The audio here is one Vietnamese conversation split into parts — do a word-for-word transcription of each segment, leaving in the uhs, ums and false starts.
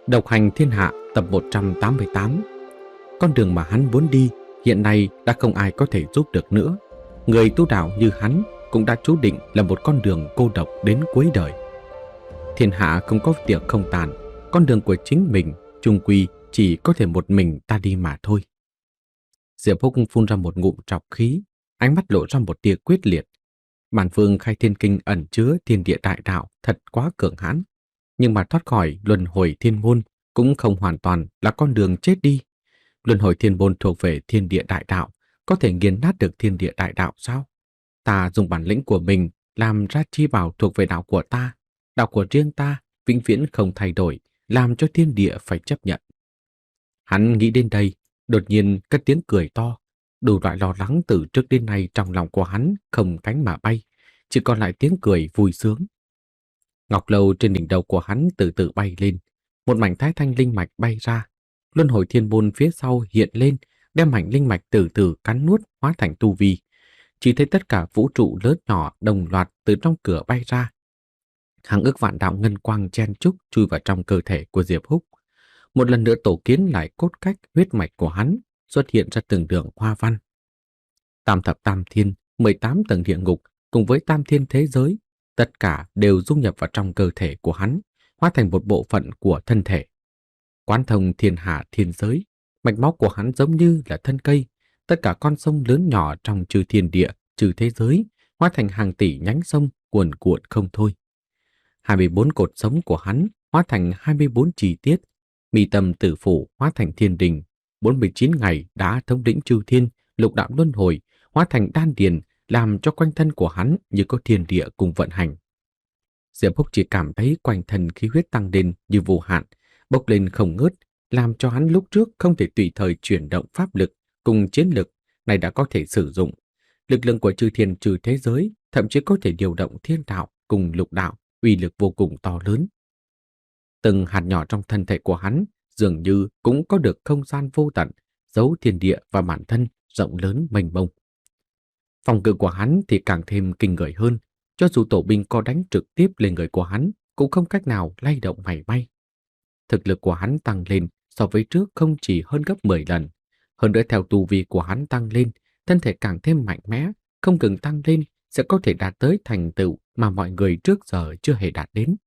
Độc hành thiên hạ tập một trăm tám mươi tám. Con đường mà hắn muốn đi hiện nay đã không ai có thể giúp được nữa. Người tu đạo như hắn cũng đã chú định là một con đường cô độc đến cuối đời. Thiên hạ không có tiệc không tàn, con đường của chính mình chung quy chỉ có thể một mình ta đi mà thôi. Diệp Húc phun ra một ngụm trọc khí, ánh mắt lộ ra một tia quyết liệt. Bản Phương Khai Thiên Kinh ẩn chứa thiên địa đại đạo thật quá cường hãn, nhưng mà thoát khỏi luân hồi thiên môn cũng không hoàn toàn là con đường chết đi. Luân hồi thiên môn thuộc về thiên địa đại đạo, có thể nghiền nát được thiên địa đại đạo sao? Ta dùng bản lĩnh của mình làm ra chi bảo thuộc về đạo của ta, đạo của riêng ta vĩnh viễn không thay đổi, làm cho thiên địa phải chấp nhận. Hắn nghĩ đến đây, đột nhiên cất tiếng cười to. Đủ loại lo lắng từ trước đến nay trong lòng của hắn không cánh mà bay, chỉ còn lại tiếng cười vui sướng. Ngọc lâu trên đỉnh đầu của hắn từ từ bay lên, một mảnh thái thanh linh mạch bay ra. Luân hồi thiên môn phía sau hiện lên, đem mảnh linh mạch từ từ cắn nuốt hóa thành tu vi. Chỉ thấy tất cả vũ trụ lớn nhỏ đồng loạt từ trong cửa bay ra. Hàng ức vạn đạo ngân quang chen chúc chui vào trong cơ thể của Diệp Húc. Một lần nữa tổ kiến lại cốt cách huyết mạch của hắn, xuất hiện ra từng đường hoa văn. Tam thập tam thiên, mười tám tầng địa ngục cùng với tam thiên thế giới, tất cả đều dung nhập vào trong cơ thể của hắn, hóa thành một bộ phận của thân thể. Quán thông thiên hạ thiên giới, mạch máu của hắn giống như là thân cây, tất cả con sông lớn nhỏ trong chư thiên địa, chư thế giới, hóa thành hàng tỷ nhánh sông cuồn cuộn không thôi. hai mươi bốn cột sống của hắn hóa thành hai mươi bốn chi tiết, mi tâm tử phủ hóa thành thiên đình, bốn mươi chín ngày đã thống lĩnh chư thiên, lục đạo luân hồi, hóa thành đan điền, làm cho quanh thân của hắn như có thiên địa cùng vận hành. Diệp Húc chỉ cảm thấy quanh thân khí huyết tăng lên như vô hạn, bốc lên không ngớt, làm cho hắn lúc trước không thể tùy thời chuyển động pháp lực cùng chiến lực, này đã có thể sử dụng. Lực lượng của chư thiên chư thế giới thậm chí có thể điều động thiên đạo cùng lục đạo, uy lực vô cùng to lớn. Từng hạt nhỏ trong thân thể của hắn dường như cũng có được không gian vô tận, giấu thiên địa và bản thân rộng lớn mênh mông. Phòng ngự của hắn thì càng thêm kinh người hơn, cho dù tổ binh có đánh trực tiếp lên người của hắn cũng không cách nào lay động mảy may. Thực lực của hắn tăng lên so với trước không chỉ hơn gấp mười lần, hơn nữa theo tu vi của hắn tăng lên, thân thể càng thêm mạnh mẽ, không ngừng tăng lên sẽ có thể đạt tới thành tựu mà mọi người trước giờ chưa hề đạt đến.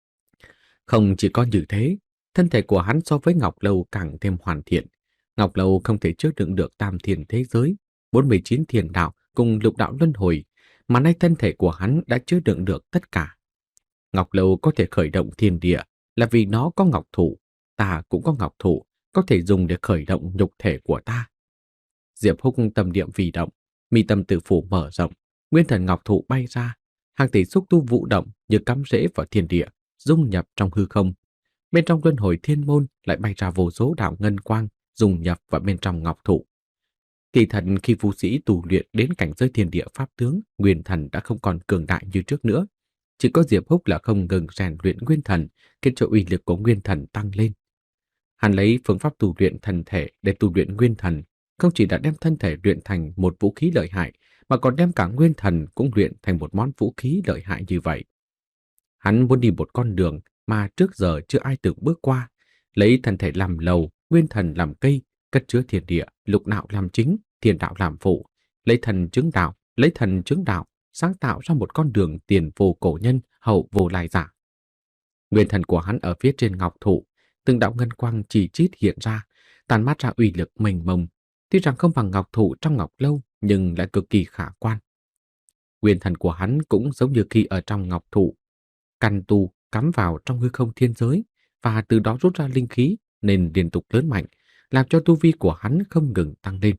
Không chỉ có như thế, thân thể của hắn so với Ngọc Lâu càng thêm hoàn thiện. Ngọc Lâu không thể chứa đựng được tam thiên thế giới, bốn mươi chín thiên đạo cùng lục đạo luân hồi, mà nay thân thể của hắn đã chứa đựng được tất cả. Ngọc Lâu có thể khởi động thiên địa là vì nó có ngọc thụ, ta cũng có ngọc thụ, có thể dùng để khởi động nhục thể của ta. Diệp Húc tâm niệm vì động, mi tâm tử phủ mở rộng, nguyên thần ngọc thụ bay ra, hàng tỷ xúc tu vũ động như cắm rễ vào thiên địa, dung nhập trong hư không. Bên trong luân hồi thiên môn lại bay ra vô số đạo ngân quang, dung nhập vào bên trong ngọc thụ. Kỳ thật khi vũ sĩ tu luyện đến cảnh giới thiên địa pháp tướng, nguyên thần đã không còn cường đại như trước nữa. Chỉ có Diệp Húc là không ngừng rèn luyện nguyên thần, khiến cho uy lực của nguyên thần tăng lên. Hắn lấy phương pháp tu luyện thân thể để tu luyện nguyên thần, không chỉ đã đem thân thể luyện thành một vũ khí lợi hại, mà còn đem cả nguyên thần cũng luyện thành một món vũ khí lợi hại như vậy. Hắn muốn đi một con đường mà trước giờ chưa ai từng bước qua, lấy thân thể làm lầu, nguyên thần làm cây, cất chứa thiên địa, lục đạo làm chính, thiên đạo làm phụ, lấy thần chứng đạo, lấy thần chứng đạo, sáng tạo ra một con đường tiền vô cổ nhân, hậu vô lai giả. Nguyên thần của hắn ở phía trên ngọc thụ, từng đạo ngân quang chỉ chít hiện ra, tàn mát ra uy lực mênh mông, tuy rằng không bằng ngọc thụ trong ngọc lâu nhưng lại cực kỳ khả quan. Nguyên thần của hắn cũng giống như khi ở trong ngọc thụ, căn tu cắm vào trong hư không thiên giới và từ đó rút ra linh khí nên liên tục lớn mạnh, làm cho tu vi của hắn không ngừng tăng lên.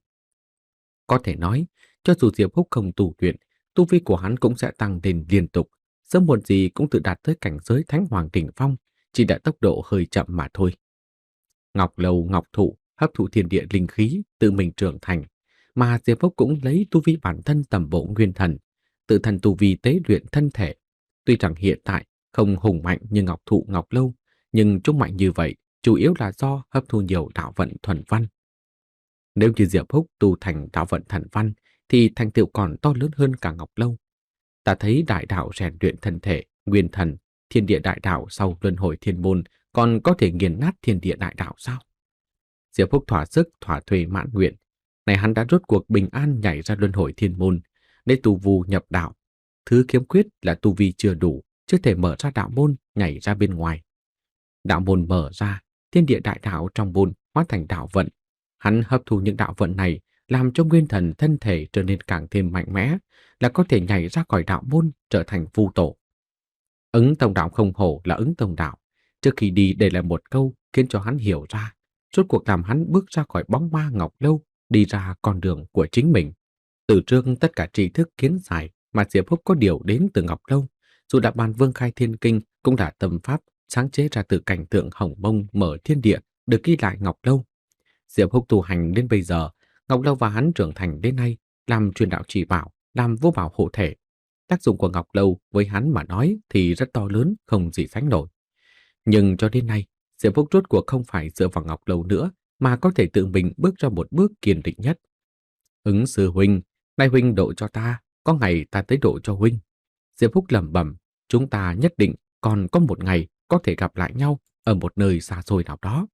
Có thể nói, cho dù Diệp Húc không tu luyện, tu vi của hắn cũng sẽ tăng lên liên tục, sớm muộn gì cũng tự đạt tới cảnh giới Thánh Hoàng đỉnh phong, chỉ đã tốc độ hơi chậm mà thôi. Ngọc Lâu ngọc thụ hấp thụ thiên địa linh khí tự mình trưởng thành, mà Diệp Húc cũng lấy tu vi bản thân tầm bộ nguyên thần, tự thân tu vi tế luyện thân thể. Tuy rằng hiện tại không hùng mạnh như ngọc thụ ngọc lâu, nhưng chúng mạnh như vậy chủ yếu là do hấp thu nhiều đạo vận thuần văn. Nếu như Diệp Húc tu thành đạo vận thần văn thì thành tựu còn to lớn hơn cả ngọc lâu. Ta thấy đại đạo rèn luyện thân thể, nguyên thần, thiên địa đại đạo sau luân hồi thiên môn còn có thể nghiền nát thiên địa đại đạo sao? Diệp Phúc thỏa sức thỏa thuê mãn nguyện. Này hắn đã rốt cuộc bình an nhảy ra luân hồi thiên môn, để tu vu nhập đạo. Thứ khiếm khuyết là tu vi chưa đủ, chưa thể mở ra đạo môn nhảy ra bên ngoài. Đạo môn mở ra, thiên địa đại đạo trong môn hóa thành đạo vận. Hắn hấp thu những đạo vận này, làm cho nguyên thần thân thể trở nên càng thêm mạnh mẽ, là có thể nhảy ra khỏi đạo môn trở thành vu tổ. Ứng tông đạo không hổ là ứng tông đạo. Trước khi đi để lại một câu khiến cho hắn hiểu ra, rốt cuộc làm hắn bước ra khỏi bóng ma Ngọc Lâu, đi ra con đường của chính mình. Từ trước tất cả tri thức kiến giải mà Diệp Phúc có điều đến từ Ngọc Lâu, dù đã bàn Vương Khai Thiên Kinh cũng đã tâm pháp sáng chế ra từ cảnh tượng hồng mông mở thiên địa được ghi lại Ngọc Lâu. Diệp Phúc tu hành đến bây giờ, Ngọc Lâu và hắn trưởng thành đến nay, làm truyền đạo chỉ bảo, làm vô bảo hộ thể. Tác dụng của Ngọc Lâu với hắn mà nói thì rất to lớn, không gì sánh nổi. Nhưng cho đến nay, Diệp Phúc rốt cuộc không phải dựa vào Ngọc Lâu nữa, mà có thể tự mình bước ra một bước kiên định nhất. Ứng sư huynh, nay huynh độ cho ta, có ngày ta tới độ cho huynh. Diệp Phúc lẩm bẩm, chúng ta nhất định còn có một ngày có thể gặp lại nhau ở một nơi xa xôi nào đó.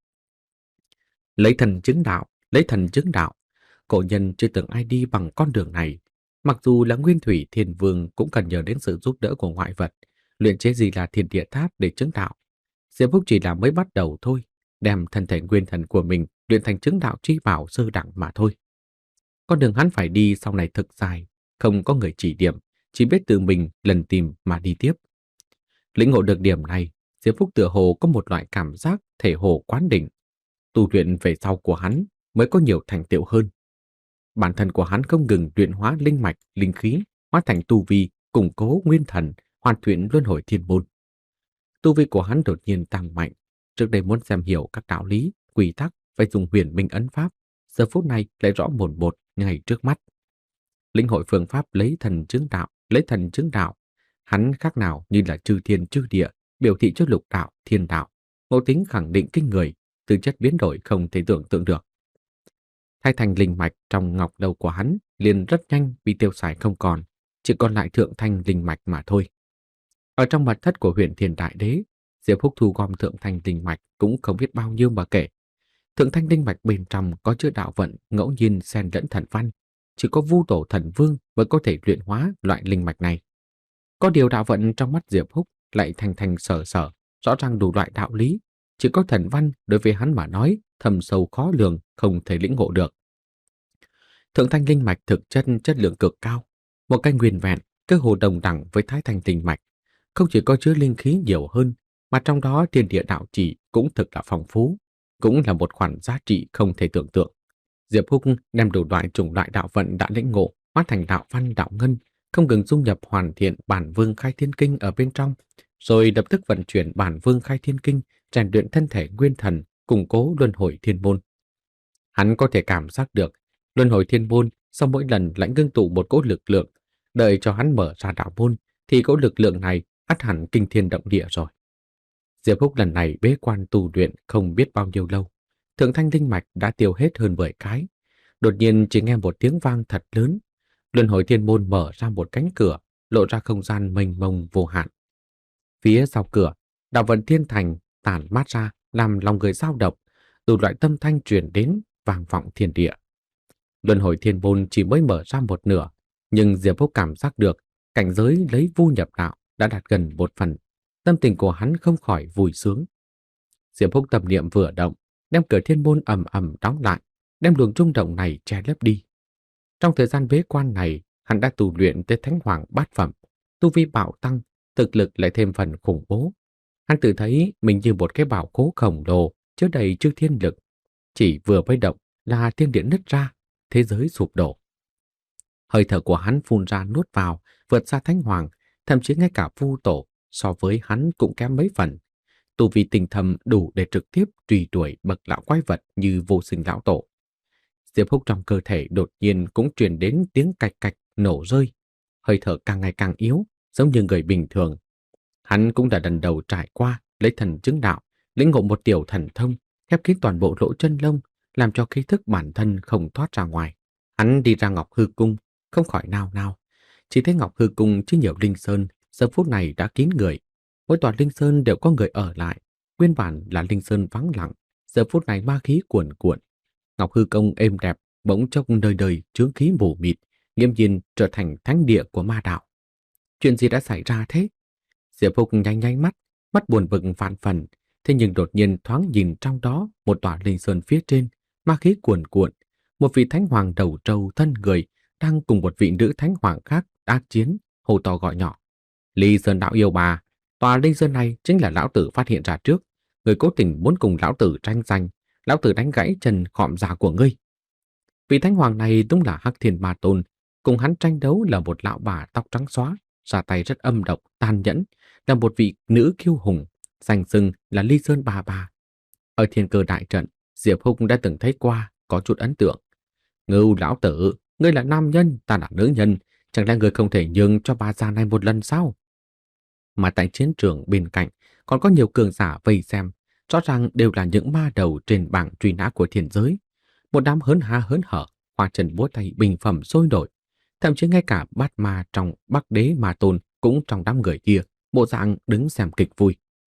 Lấy thần chứng đạo, lấy thần chứng đạo. Cổ nhân chưa từng ai đi bằng con đường này. Mặc dù là Nguyên Thủy Thiên Vương cũng cần nhờ đến sự giúp đỡ của ngoại vật, luyện chế gì là thiên địa tháp để chứng đạo. Diệp Phúc chỉ là mới bắt đầu thôi, đem thân thể nguyên thần của mình luyện thành chứng đạo chi bảo sơ đẳng mà thôi. Con đường hắn phải đi sau này thực dài, không có người chỉ điểm, chỉ biết tự mình lần tìm mà đi tiếp. Lĩnh ngộ được điểm này, Diệp Phúc tựa hồ có một loại cảm giác thể hồ quán đỉnh. Tu luyện về sau của hắn mới có nhiều thành tựu hơn. Bản thân của hắn không ngừng luyện hóa linh mạch, linh khí, hóa thành tu vi, củng cố nguyên thần, hoàn thiện luân hồi thiên môn. Tu vi của hắn đột nhiên tăng mạnh. Trước đây muốn xem hiểu các đạo lý, quy tắc phải dùng huyền minh ấn pháp, giờ phút này lại rõ một một ngay trước mắt. Linh hội phương pháp lấy thần chứng đạo, lấy thần chứng đạo, hắn khác nào như là chư thiên chư địa, biểu thị cho lục đạo, thiên đạo, ngộ tính khẳng định kinh người, tư chất biến đổi không thể tưởng tượng được. Thay thành linh mạch trong ngọc lâu của hắn liền rất nhanh bị tiêu xài không còn, chỉ còn lại thượng thanh linh mạch mà thôi. Ở trong mật thất của huyện Thiên Đại Đế, Diệp Phúc thu gom thượng thanh linh mạch cũng không biết bao nhiêu mà kể. Thượng thanh linh mạch bên trong có chứa đạo vận ngẫu nhiên xen lẫn thần văn, chỉ có Vu Tổ Thần Vương mới có thể luyện hóa loại linh mạch này. Có điều đạo vận trong mắt Diệp Phúc lại thành thành sở sở, rõ ràng đủ loại đạo lý, chỉ có thần văn đối với hắn mà nói thầm sâu khó lường, không thể lĩnh ngộ được. Thượng thanh linh mạch thực chất chất lượng cực cao, một cái nguyên vẹn, cơ hồ đồng đẳng với thái thanh linh mạch, không chỉ có chứa linh khí nhiều hơn, mà trong đó thiên địa đạo chỉ cũng thực là phong phú, cũng là một khoản giá trị không thể tưởng tượng. Diệp Phúc đem đủ loại chủng loại đạo vận đã lĩnh ngộ hóa thành đạo văn đạo ngân, không ngừng dung nhập hoàn thiện bản Vương Khai Thiên Kinh ở bên trong, rồi lập tức vận chuyển bản Vương Khai Thiên Kinh, rèn luyện thân thể nguyên thần, củng cố luân hồi thiên môn. Hắn có thể cảm giác được luân hồi thiên môn sau mỗi lần lại ngưng tụ một cỗ lực lượng, đợi cho hắn mở ra đạo môn thì cỗ lực lượng này ắt hẳn kinh thiên động địa rồi. Diệp Phúc lần này bế quan tu luyện không biết bao nhiêu lâu, thượng thanh linh mạch đã tiêu hết hơn mười cái. Đột nhiên chỉ nghe một tiếng vang thật lớn, luân hồi thiên môn mở ra một cánh cửa, lộ ra không gian mênh mông vô hạn. Phía sau cửa, đạo vận thiên thành tản mát ra, làm lòng người dao động, đủ loại tâm thanh truyền đến, vang vọng thiên địa. Luân hồi thiên môn chỉ mới mở ra một nửa, nhưng Diệp Phúc cảm giác được cảnh giới lấy vu nhập đạo đã đạt gần một phần. Tâm tình của hắn không khỏi vui sướng. Diệp Phúc tâm niệm vừa động, đem cửa thiên môn ầm ầm đóng lại, đem luồng rung động này che lấp đi. Trong thời gian bế quan này, hắn đã tu luyện tới thánh hoàng bát phẩm, tu vi bạo tăng, thực lực lại thêm phần khủng bố. Hắn tự thấy mình như một cái bảo khố khổng lồ chứa đầy chư thiên lực, chỉ vừa mới động là thiên địa nứt ra, thế giới sụp đổ. Hơi thở của hắn phun ra nuốt vào, vượt xa thánh hoàng, thậm chí ngay cả Vu Tổ so với hắn cũng kém mấy phần. Tu vi tinh thầm đủ để trực tiếp truy đuổi bậc lão quái vật như Vô Sinh lão tổ. Diệp Phúc trong cơ thể đột nhiên cũng truyền đến tiếng cạch cạch nổ rơi, hơi thở càng ngày càng yếu, giống như người bình thường. Hắn cũng đã lần đầu trải qua lấy thần chứng đạo, lĩnh ngộ một tiểu thần thông, khép kín toàn bộ lỗ chân lông, làm cho khí thức bản thân không thoát ra ngoài. Hắn đi ra Ngọc Hư Cung, không khỏi nao nao, chỉ thấy Ngọc Hư Cung chứ nhiều linh sơn giờ phút này đã kín người, mỗi tòa linh sơn đều có người ở lại, nguyên bản là linh sơn vắng lặng, giờ phút này ma khí cuồn cuộn. Ngọc Hư Công êm đẹp, bỗng chốc đời đời chướng khí mù mịt, nghiêm nhiên trở thành thánh địa của ma đạo. Chuyện gì đã xảy ra thế? Diệp Húc nhanh nhanh mắt, mắt buồn bực vạn phần, thế nhưng đột nhiên thoáng nhìn trong đó một tòa linh sơn phía trên, ma khí cuồn cuộn, một vị thánh hoàng đầu trâu thân người đang cùng một vị nữ thánh hoàng khác ác chiến, hô to gọi nhỏ. Ly Sơn đạo yêu bà, tòa linh sơn này chính là lão tử phát hiện ra trước, người cố tình muốn cùng lão tử tranh giành, lão tử đánh gãy chân khọm già của ngươi. Vị thánh hoàng này đúng là Hắc Thiên Ma Tôn, cùng hắn tranh đấu là một lão bà tóc trắng xóa, ra tay rất âm độc, tàn nhẫn, là một vị nữ kiêu hùng, danh xưng là Ly Sơn bà bà. Ở Thiên Cơ đại trận, Diệp Húc đã từng thấy qua, có chút ấn tượng. Ngưu lão tử, ngươi là nam nhân, ta là nữ nhân, chẳng lẽ ngươi không thể nhường cho bà già này một lần sao? Mà tại chiến trường bên cạnh còn có nhiều cường giả vây xem, rõ ràng đều là những ma đầu trên bảng truy nã của thiên giới. Một đám hớn há hớn hở, hoa trần búa tay bình phẩm sôi nổi. Thậm chí ngay cả bát ma trong Bắc Đế Ma Tôn cũng trong đám người kia, bộ dạng đứng xem kịch vui.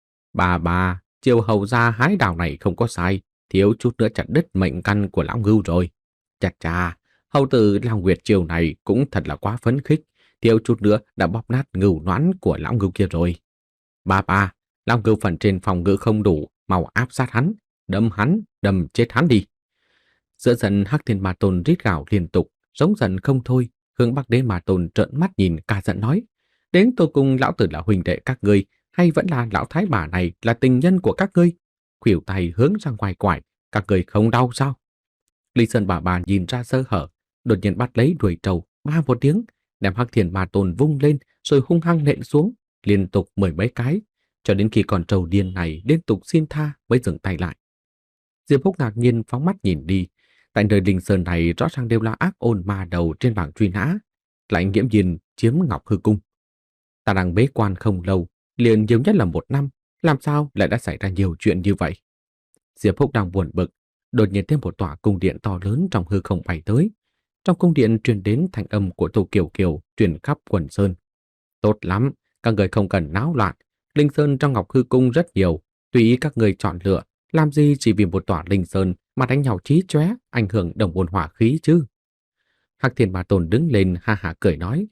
Bà bà, chiều hầu ra hái đào này không có sai, thiếu chút nữa chặt đứt mệnh căn của lão Ngưu rồi. Chà chà, hầu tử Long Nguyệt chiều này cũng thật là quá phấn khích, thiếu chút nữa đã bóp nát ngưu noãn của lão Ngưu kia rồi. Bà bà, lão Ngưu phần trên phòng ngự không đủ, mau áp sát hắn, đâm hắn, đâm chết hắn đi. Giữa dần Hắc Thiên Ma Tôn rít gào liên tục, giống giận không thôi, hướng Bắc Đế Ma Tôn trợn mắt nhìn cả giận nói: đến tôi cùng lão tử là huynh đệ các ngươi, hay vẫn là lão thái bà này là tình nhân của các ngươi? Khuỷu tay hướng ra ngoài quải, các ngươi không đau sao? Ly Sơn bà bà nhìn ra sơ hở, đột nhiên bắt lấy đuôi trâu, ba một tiếng, đem Hắc Thiên Ma Tôn vung lên, rồi hung hăng nện xuống, liên tục mười mấy cái, cho đến khi con trâu điên này liên tục xin tha mới dừng tay lại. Diệp Húc ngạc nhiên phóng mắt nhìn đi, tại nơi linh sơn này rõ ràng đều là ác ôn ma đầu trên bảng truy nã, lại nghiễm nhiên chiếm Ngọc Hư Cung. Ta đang bế quan không lâu, liền nhiều nhất là một năm, làm sao lại đã xảy ra nhiều chuyện như vậy? Diệp Húc đang buồn bực, đột nhiên thêm một tòa cung điện to lớn trong hư không bay tới. Trong cung điện truyền đến thanh âm của Tô Kiều Kiều truyền khắp quần sơn. Tốt lắm, các người không cần náo loạn, linh sơn trong Ngọc Hư Cung rất nhiều, tùy ý các người chọn lựa, làm gì chỉ vì một tòa linh sơn mà đánh nhau chí chóe, ảnh hưởng đồng môn hỏa khí chứ? Hắc Thiên Ma Tôn đứng lên ha hả cười nói: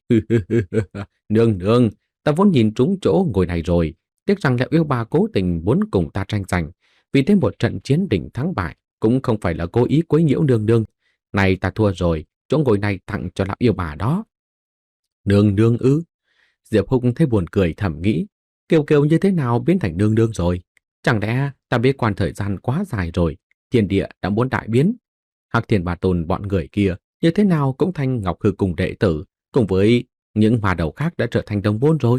nương nương, ta vốn nhìn trúng chỗ ngồi này rồi, tiếc rằng là yêu bà cố tình muốn cùng ta tranh giành, vì thế một trận chiến đỉnh thắng bại cũng không phải là cố ý quấy nhiễu nương nương. Này ta thua rồi, chỗ ngồi này tặng cho lão yêu bà đó. Nương nương ư? Diệp Húc thấy buồn cười thầm nghĩ, Kiều Kiều như thế nào biến thành nương nương rồi? Chẳng lẽ ta bế quan thời gian quá dài rồi, thiên địa đã muốn đại biến? Hắc Thiên Ma Tôn bọn người kia như thế nào cũng thành Ngọc Hư Cung đệ tử, cùng với những ma đầu khác đã trở thành đồng môn rồi.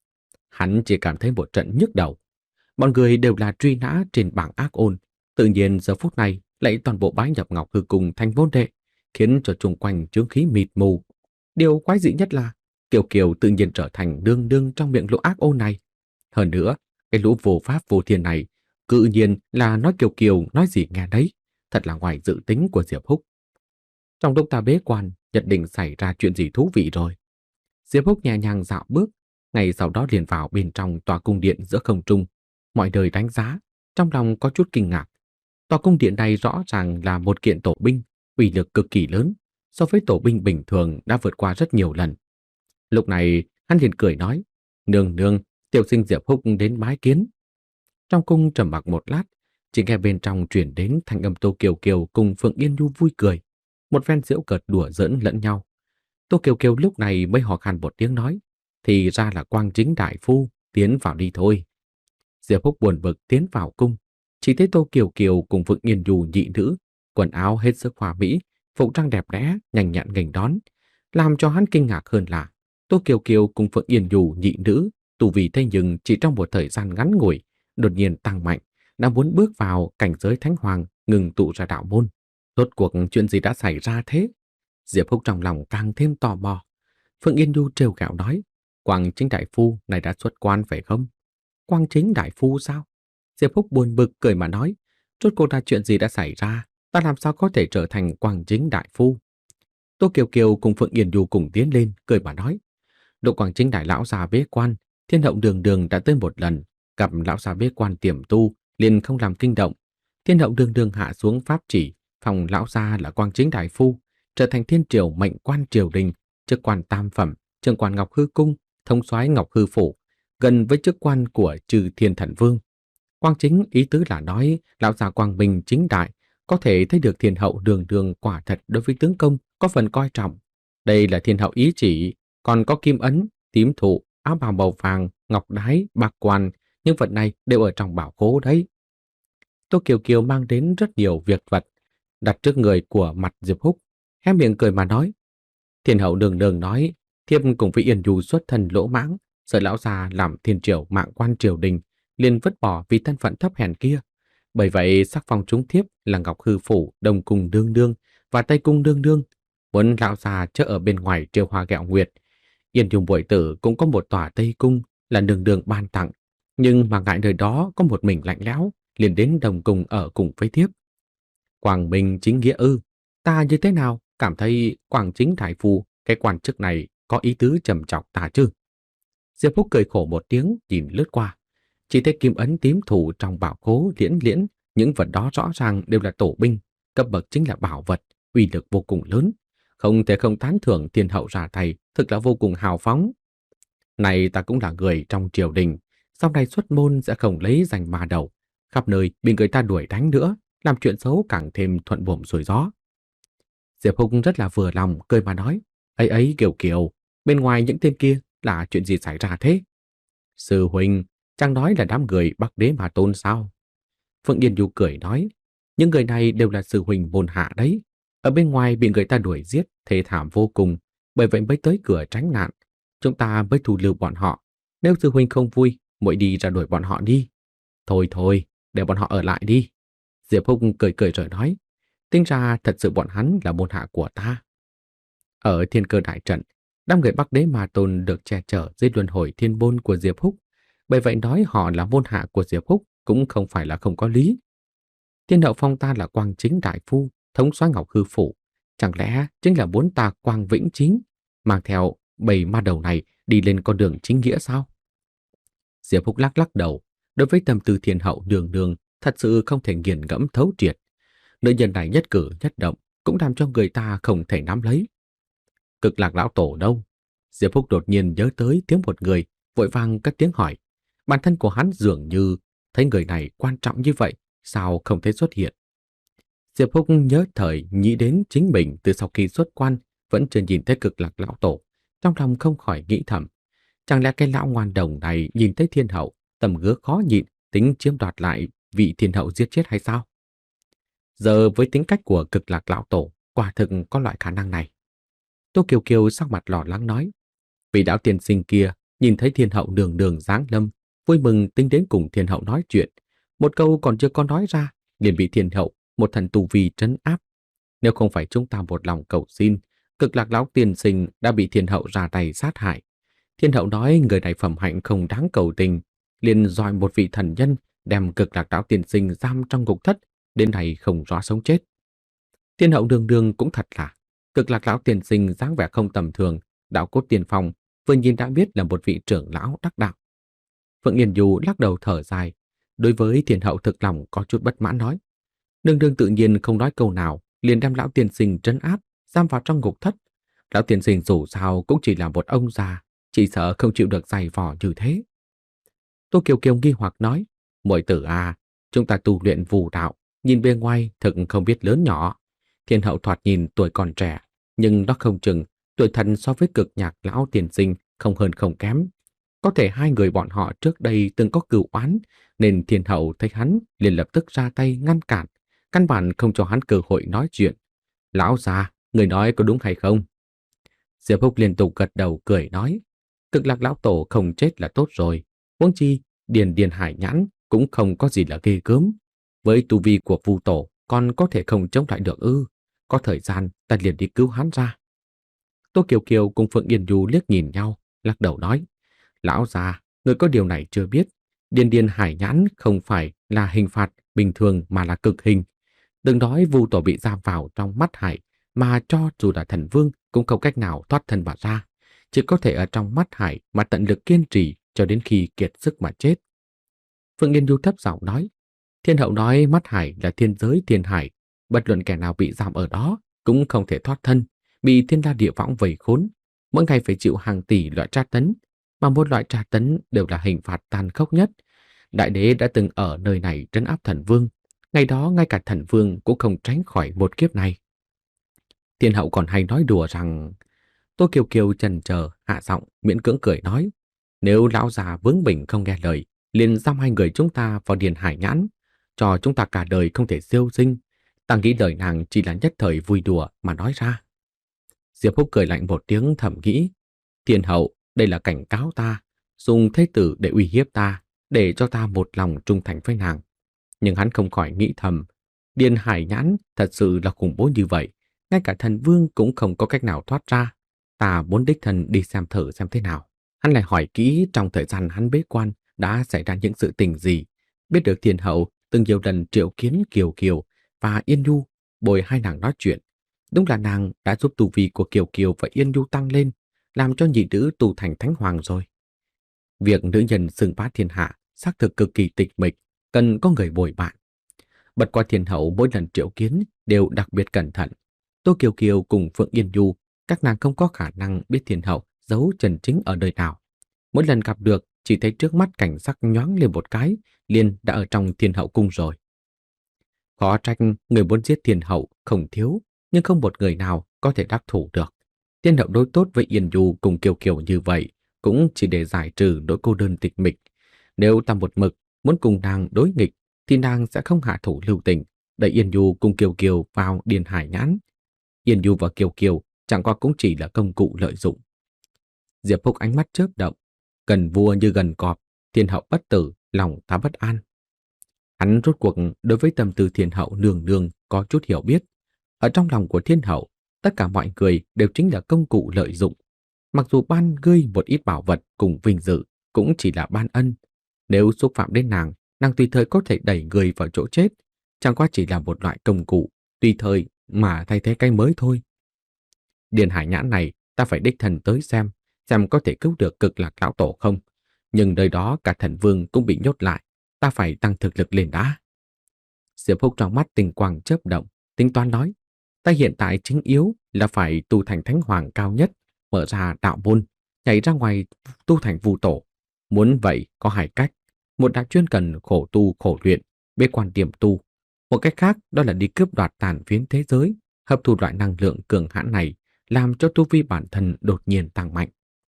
Hắn chỉ cảm thấy một trận nhức đầu. Bọn người đều là truy nã trên bảng ác ôn, tự nhiên giờ phút này lại toàn bộ bái nhập Ngọc Hư Cung thành môn đệ, khiến cho chung quanh chướng khí mịt mù. Điều quái dị nhất là Kiều Kiều tự nhiên trở thành đương đương trong miệng lũ ác ôn này. Hơn nữa, cái lũ vô pháp vô thiên này, tự nhiên là nói Kiều Kiều nói gì nghe đấy, thật là ngoài dự tính của Diệp Húc. Trong lúc ta bế quan, nhất định xảy ra chuyện gì thú vị rồi. Diệp Húc nhẹ nhàng dạo bước, ngày sau đó liền vào bên trong tòa cung điện giữa không trung. Mọi đời đánh giá, trong lòng có chút kinh ngạc. Tòa cung điện này rõ ràng là một kiện tổ binh, uy lực cực kỳ lớn, so với tổ binh bình thường đã vượt qua rất nhiều lần. Lúc này, hắn liền cười nói: nương nương, tiểu sinh Diệp Húc đến bái kiến. Trong cung trầm mặc một lát, chỉ nghe bên trong truyền đến thanh âm Tô Kiều Kiều cùng Phượng Yên Nhu vui cười, một phen giễu cợt đùa giỡn lẫn nhau. Tô Kiều Kiều lúc này mới hò khan một tiếng nói: thì ra là Quang Chính đại phu, tiến vào đi thôi. Diệp Húc buồn bực tiến vào cung, chỉ thấy Tô Kiều Kiều cùng Phượng Yên Nhu nhị nữ, quần áo hết sức hoa mỹ, phục trang đẹp đẽ, nhanh nhặn nghênh đón. Làm cho hắn kinh ngạc hơn là Tô Kiều Kiều cùng Phượng Yên Nhu nhị nữ, tu vi thế nhưng chỉ trong một thời gian ngắn ngủi đột nhiên tăng mạnh, đã muốn bước vào cảnh giới thánh hoàng, ngừng tụ ra đạo môn. Rốt cuộc chuyện gì đã xảy ra thế? Diệp Húc trong lòng càng thêm tò mò. Phượng Yên Nhu trêu ghẹo nói: Quang Chính đại phu này đã xuất quan phải không? Quang Chính đại phu sao? Diệp Húc buồn bực cười mà nói: rốt cuộc là chuyện gì đã xảy ra? Ta làm sao có thể trở thành Quang Chính đại phu? Tô Kiều Kiều cùng Phượng Yên Nhu cùng tiến lên cười mà nói: Độ Quang Chính đại lão già bế quan, Thiên Hậu đường đường đã tới một lần, gặp lão già bế quan tiềm tu, liền không làm kinh động. Thiên hậu đương đương hạ xuống pháp chỉ, phòng lão gia là Quang Chính đại phu, trở thành thiên triều mệnh quan triều đình, chức quan tam phẩm, trưởng quan Ngọc Hư cung, thống soái Ngọc Hư phủ, gần với chức quan của Trừ Thiên Thần Vương. Quang Chính ý tứ là nói lão già quang minh chính đại, có thể thấy được thiên hậu đường đường quả thật đối với tướng công có phần coi trọng. Đây là thiên hậu ý chỉ, còn có kim ấn, tím thụ, áo bào màu vàng, ngọc đái, bạc quan, những vật này đều ở trong bảo khố đấy. Tô Kiều Kiều mang đến rất nhiều việc vật, đặt trước người của mặt Diệp Húc, hé miệng cười mà nói. Thiên hậu đường đường nói, thiếp cùng với Yên Du xuất thân lỗ mãng, sợ lão già làm thiên triều mạng quan triều đình, liền vứt bỏ vì thân phận thấp hèn kia. Bởi vậy sắc phong chúng thiếp là Ngọc Hư phủ, Đông cung đương đương và Tây cung đương đương. Muốn lão già chớ ở bên ngoài triều hoa gẹo nguyệt. Yên Dung Bội Tử cũng có một tòa Tây cung là đường đường ban tặng, nhưng mà ngại nơi đó có một mình lạnh lẽo, liền đến Đông cung ở cùng với thiếp. Quảng Bình chính nghĩa ư? Ta như thế nào cảm thấy Quảng Chính đại phu cái quan chức này có ý tứ trầm trọng ta chứ? Diệp Húc cười khổ một tiếng, nhìn lướt qua, chỉ thấy kim ấn tím thủ trong bảo khố liễn liễn, những vật đó rõ ràng đều là tổ binh, cấp bậc chính là bảo vật, uy lực vô cùng lớn, không thể không tán thưởng thiên hậu ra tay, thực là vô cùng hào phóng. Này ta cũng là người trong triều đình, sau này xuất môn sẽ không lấy giành mà đầu, khắp nơi bị người ta đuổi đánh nữa, làm chuyện xấu càng thêm thuận buồm xuôi gió. Diệp Húc rất là vừa lòng, cười mà nói, ấy ấy Kiều Kiều, bên ngoài những tên kia là chuyện gì xảy ra thế? Sư huynh, chẳng nói là đám người Bắc Đế mà Tôn sao? Phượng Yên Du cười nói, những người này đều là sư huynh môn hạ đấy. Ở bên ngoài bị người ta đuổi giết, thê thảm vô cùng, bởi vậy mới tới cửa tránh nạn. Chúng ta mới thu lưu bọn họ. Nếu sư huynh không vui, muội đi ra đuổi bọn họ đi. Thôi thôi, để bọn họ ở lại đi. Diệp Húc cười cười rồi nói, tính ra thật sự bọn hắn là môn hạ của ta. Ở Thiên Cơ đại trận, đám người Bắc Đế Ma Tôn được che chở dưới luân hồi thiên môn của Diệp Húc, bởi vậy nói họ là môn hạ của Diệp Húc cũng không phải là không có lý. Thiên hậu phong ta là Quang Chính đại phu, thống soái Ngọc Hư phủ, chẳng lẽ chính là muốn ta Quang Vĩnh Chính mang theo bầy ma đầu này đi lên con đường chính nghĩa sao? Diệp Húc lắc lắc đầu, đối với tâm tư thiên hậu đường đường thật sự không thể nghiền ngẫm thấu triệt. Nữ nhân này nhất cử nhất động cũng làm cho người ta không thể nắm lấy. Cực Lạc lão tổ đâu? Diệp Húc đột nhiên nhớ tới tiếng một người, vội vàng cất tiếng hỏi. Bản thân của hắn dường như thấy người này quan trọng như vậy, sao không thấy xuất hiện? Diệp Húc nhớ thời nghĩ đến chính mình từ sau khi xuất quan vẫn chưa nhìn thấy Cực Lạc lão tổ, trong lòng không khỏi nghĩ thầm, chẳng lẽ cái lão ngoan đồng này nhìn thấy thiên hậu, tầm gứa khó nhịn, tính chiếm đoạt lại vị thiên hậu giết chết hay sao? Giờ với tính cách của Cực Lạc lão tổ, quả thực có loại khả năng này. Tô Kiều Kiều sắc mặt lo lắng nói, vị đạo tiên sinh kia nhìn thấy thiên hậu đường đường giáng lâm, vui mừng tính đến cùng thiên hậu nói chuyện, một câu còn chưa có nói ra, liền bị thiên hậu một thần tu vi trấn áp. Nếu không phải chúng ta một lòng cầu xin, Cực Lạc lão tiên sinh đã bị thiên hậu ra tay sát hại. Thiên hậu nói người này phẩm hạnh không đáng cầu tình, liền dòi một vị thần nhân đem Cực Lạc lão tiên sinh giam trong ngục thất, đến nay không rõ sống chết. Thiên hậu đường đường cũng thật là, Cực Lạc lão tiên sinh dáng vẻ không tầm thường, đạo cốt tiên phong, vừa nhìn đã biết là một vị trưởng lão đắc đạo. Phượng Yên Du lắc đầu thở dài, đối với thiên hậu thực lòng có chút bất mãn nói. Đường đường tự nhiên không nói câu nào, liền đem lão tiên sinh trấn áp, giam vào trong ngục thất. Lão tiên sinh dù sao cũng chỉ là một ông già, chỉ sợ không chịu được giày vò như thế. Tô Kiều Kiều nghi hoặc nói, muội tử à, chúng ta tu luyện phù đạo, nhìn bên ngoài thực không biết lớn nhỏ. Thiên hậu thoạt nhìn tuổi còn trẻ, nhưng nó không chừng tuổi thân so với Cực Nhạc lão tiên sinh không hơn không kém. Có thể hai người bọn họ trước đây từng có cừu oán, nên thiên hậu thấy hắn liền lập tức ra tay ngăn cản, căn bản không cho hắn cơ hội nói chuyện. Lão già, người nói có đúng hay không? Diệp Húc liên tục gật đầu cười nói, Cực Lạc lão tổ không chết là tốt rồi, huống chi Điền Điền Hải Nhãn cũng không có gì là ghê gớm. Với tu vi của Vu tổ còn có thể không chống lại được ư? Có thời gian ta liền đi cứu hắn ra. Tô Kiều Kiều cùng Phượng Yên Du liếc nhìn nhau, lắc đầu nói, lão già, người có điều này chưa biết, Điền Điền Hải Nhãn không phải là hình phạt bình thường mà là cực hình. Đừng nói Vu tổ bị giam vào trong mắt hải, mà cho dù là thần vương cũng không cách nào thoát thân mà ra, chỉ có thể ở trong mắt hải mà tận lực kiên trì cho đến khi kiệt sức mà chết. Phượng Yên Du thấp giọng nói, Thiên hậu nói mắt hải là thiên giới thiên hải, bất luận kẻ nào bị giam ở đó cũng không thể thoát thân, bị thiên la địa võng vây khốn, mỗi ngày phải chịu hàng tỷ loại tra tấn, mà một loại tra tấn đều là hình phạt tàn khốc nhất. Đại đế đã từng ở nơi này trấn áp thần vương, ngày đó ngay cả thần vương cũng không tránh khỏi một kiếp này. Thiên hậu còn hay nói đùa rằng, Tô Kiều Kiều chần chờ hạ giọng miễn cưỡng cười nói, nếu lão già vướng bỉnh không nghe lời, liền giam hai người chúng ta vào điền hải nhãn, cho chúng ta cả đời không thể siêu sinh. Ta nghĩ lời nàng chỉ là nhất thời vui đùa mà nói ra. Diệp Húc cười lạnh một tiếng thầm nghĩ, Thiên hậu, đây là cảnh cáo ta, dùng thế tử để uy hiếp ta, để cho ta một lòng trung thành với nàng. Nhưng hắn không khỏi nghĩ thầm, điền hải nhãn thật sự là khủng bố như vậy, ngay cả thần vương cũng không có cách nào thoát ra. Ta muốn đích thân đi xem thử xem thế nào. Hắn lại hỏi kỹ trong thời gian hắn bế quan đã xảy ra những sự tình gì. Biết được Thiên hậu từng nhiều lần triệu kiến Kiều Kiều và Yên Nhu bồi hai nàng nói chuyện. Đúng là nàng đã giúp tu vi của Kiều Kiều và Yên Nhu tăng lên, làm cho nhị nữ tu thành thánh hoàng rồi. Việc nữ nhân xưng bá thiên hạ xác thực cực kỳ tịch mịch, cần có người bồi bạn. Bật qua Thiên hậu mỗi lần triệu kiến đều đặc biệt cẩn thận. Tô Kiều Kiều cùng Phượng Yên Nhu, các nàng không có khả năng biết Thiên hậu giấu chân chính ở nơi nào. Mỗi lần gặp được, chỉ thấy trước mắt cảnh sắc nhoáng lên một cái, liền đã ở trong Thiên hậu cung rồi. Khó trách người muốn giết Thiên hậu không thiếu, nhưng không một người nào có thể đắc thủ được. Thiên hậu đối tốt với Yên Nhu cùng Kiều Kiều như vậy, cũng chỉ để giải trừ nỗi cô đơn tịch mịch. Nếu ta một mực muốn cùng nàng đối nghịch, thì nàng sẽ không hạ thủ lưu tình, đẩy Yên Nhu cùng Kiều Kiều vào điền hải nhãn. Yên Nhu và Kiều Kiều chẳng qua cũng chỉ là công cụ lợi dụng. Diệp Húc ánh mắt chớp động, gần vua như gần cọp, Thiên hậu bất tử, lòng ta bất an. Hắn rốt cuộc đối với tâm tư Thiên hậu nương nương có chút hiểu biết. Ở trong lòng của Thiên hậu, tất cả mọi người đều chính là công cụ lợi dụng. Mặc dù ban ngươi một ít bảo vật cùng vinh dự, cũng chỉ là ban ân. Nếu xúc phạm đến nàng, nàng tùy thời có thể đẩy người vào chỗ chết, chẳng qua chỉ là một loại công cụ, tùy thời mà thay thế cái mới thôi. Điền hải nhãn này ta phải đích thân tới xem, xem có thể cứu được Cực Lạc lão tổ không. Nhưng nơi đó cả thần vương cũng bị nhốt lại, ta phải tăng thực lực lên đã. Diệp Húc trong mắt tinh quang chớp động, tính toán nói, ta hiện tại chính yếu là phải tu thành thánh hoàng cao nhất, mở ra đạo môn, nhảy ra ngoài tu thành vu tổ. Muốn vậy có hai cách, một là chuyên cần khổ tu khổ luyện, bế quan tiềm tu. Một cách khác đó là đi cướp đoạt tàn phiến thế giới, hấp thu loại năng lượng cường hãn này, làm cho tu vi bản thân đột nhiên tăng mạnh.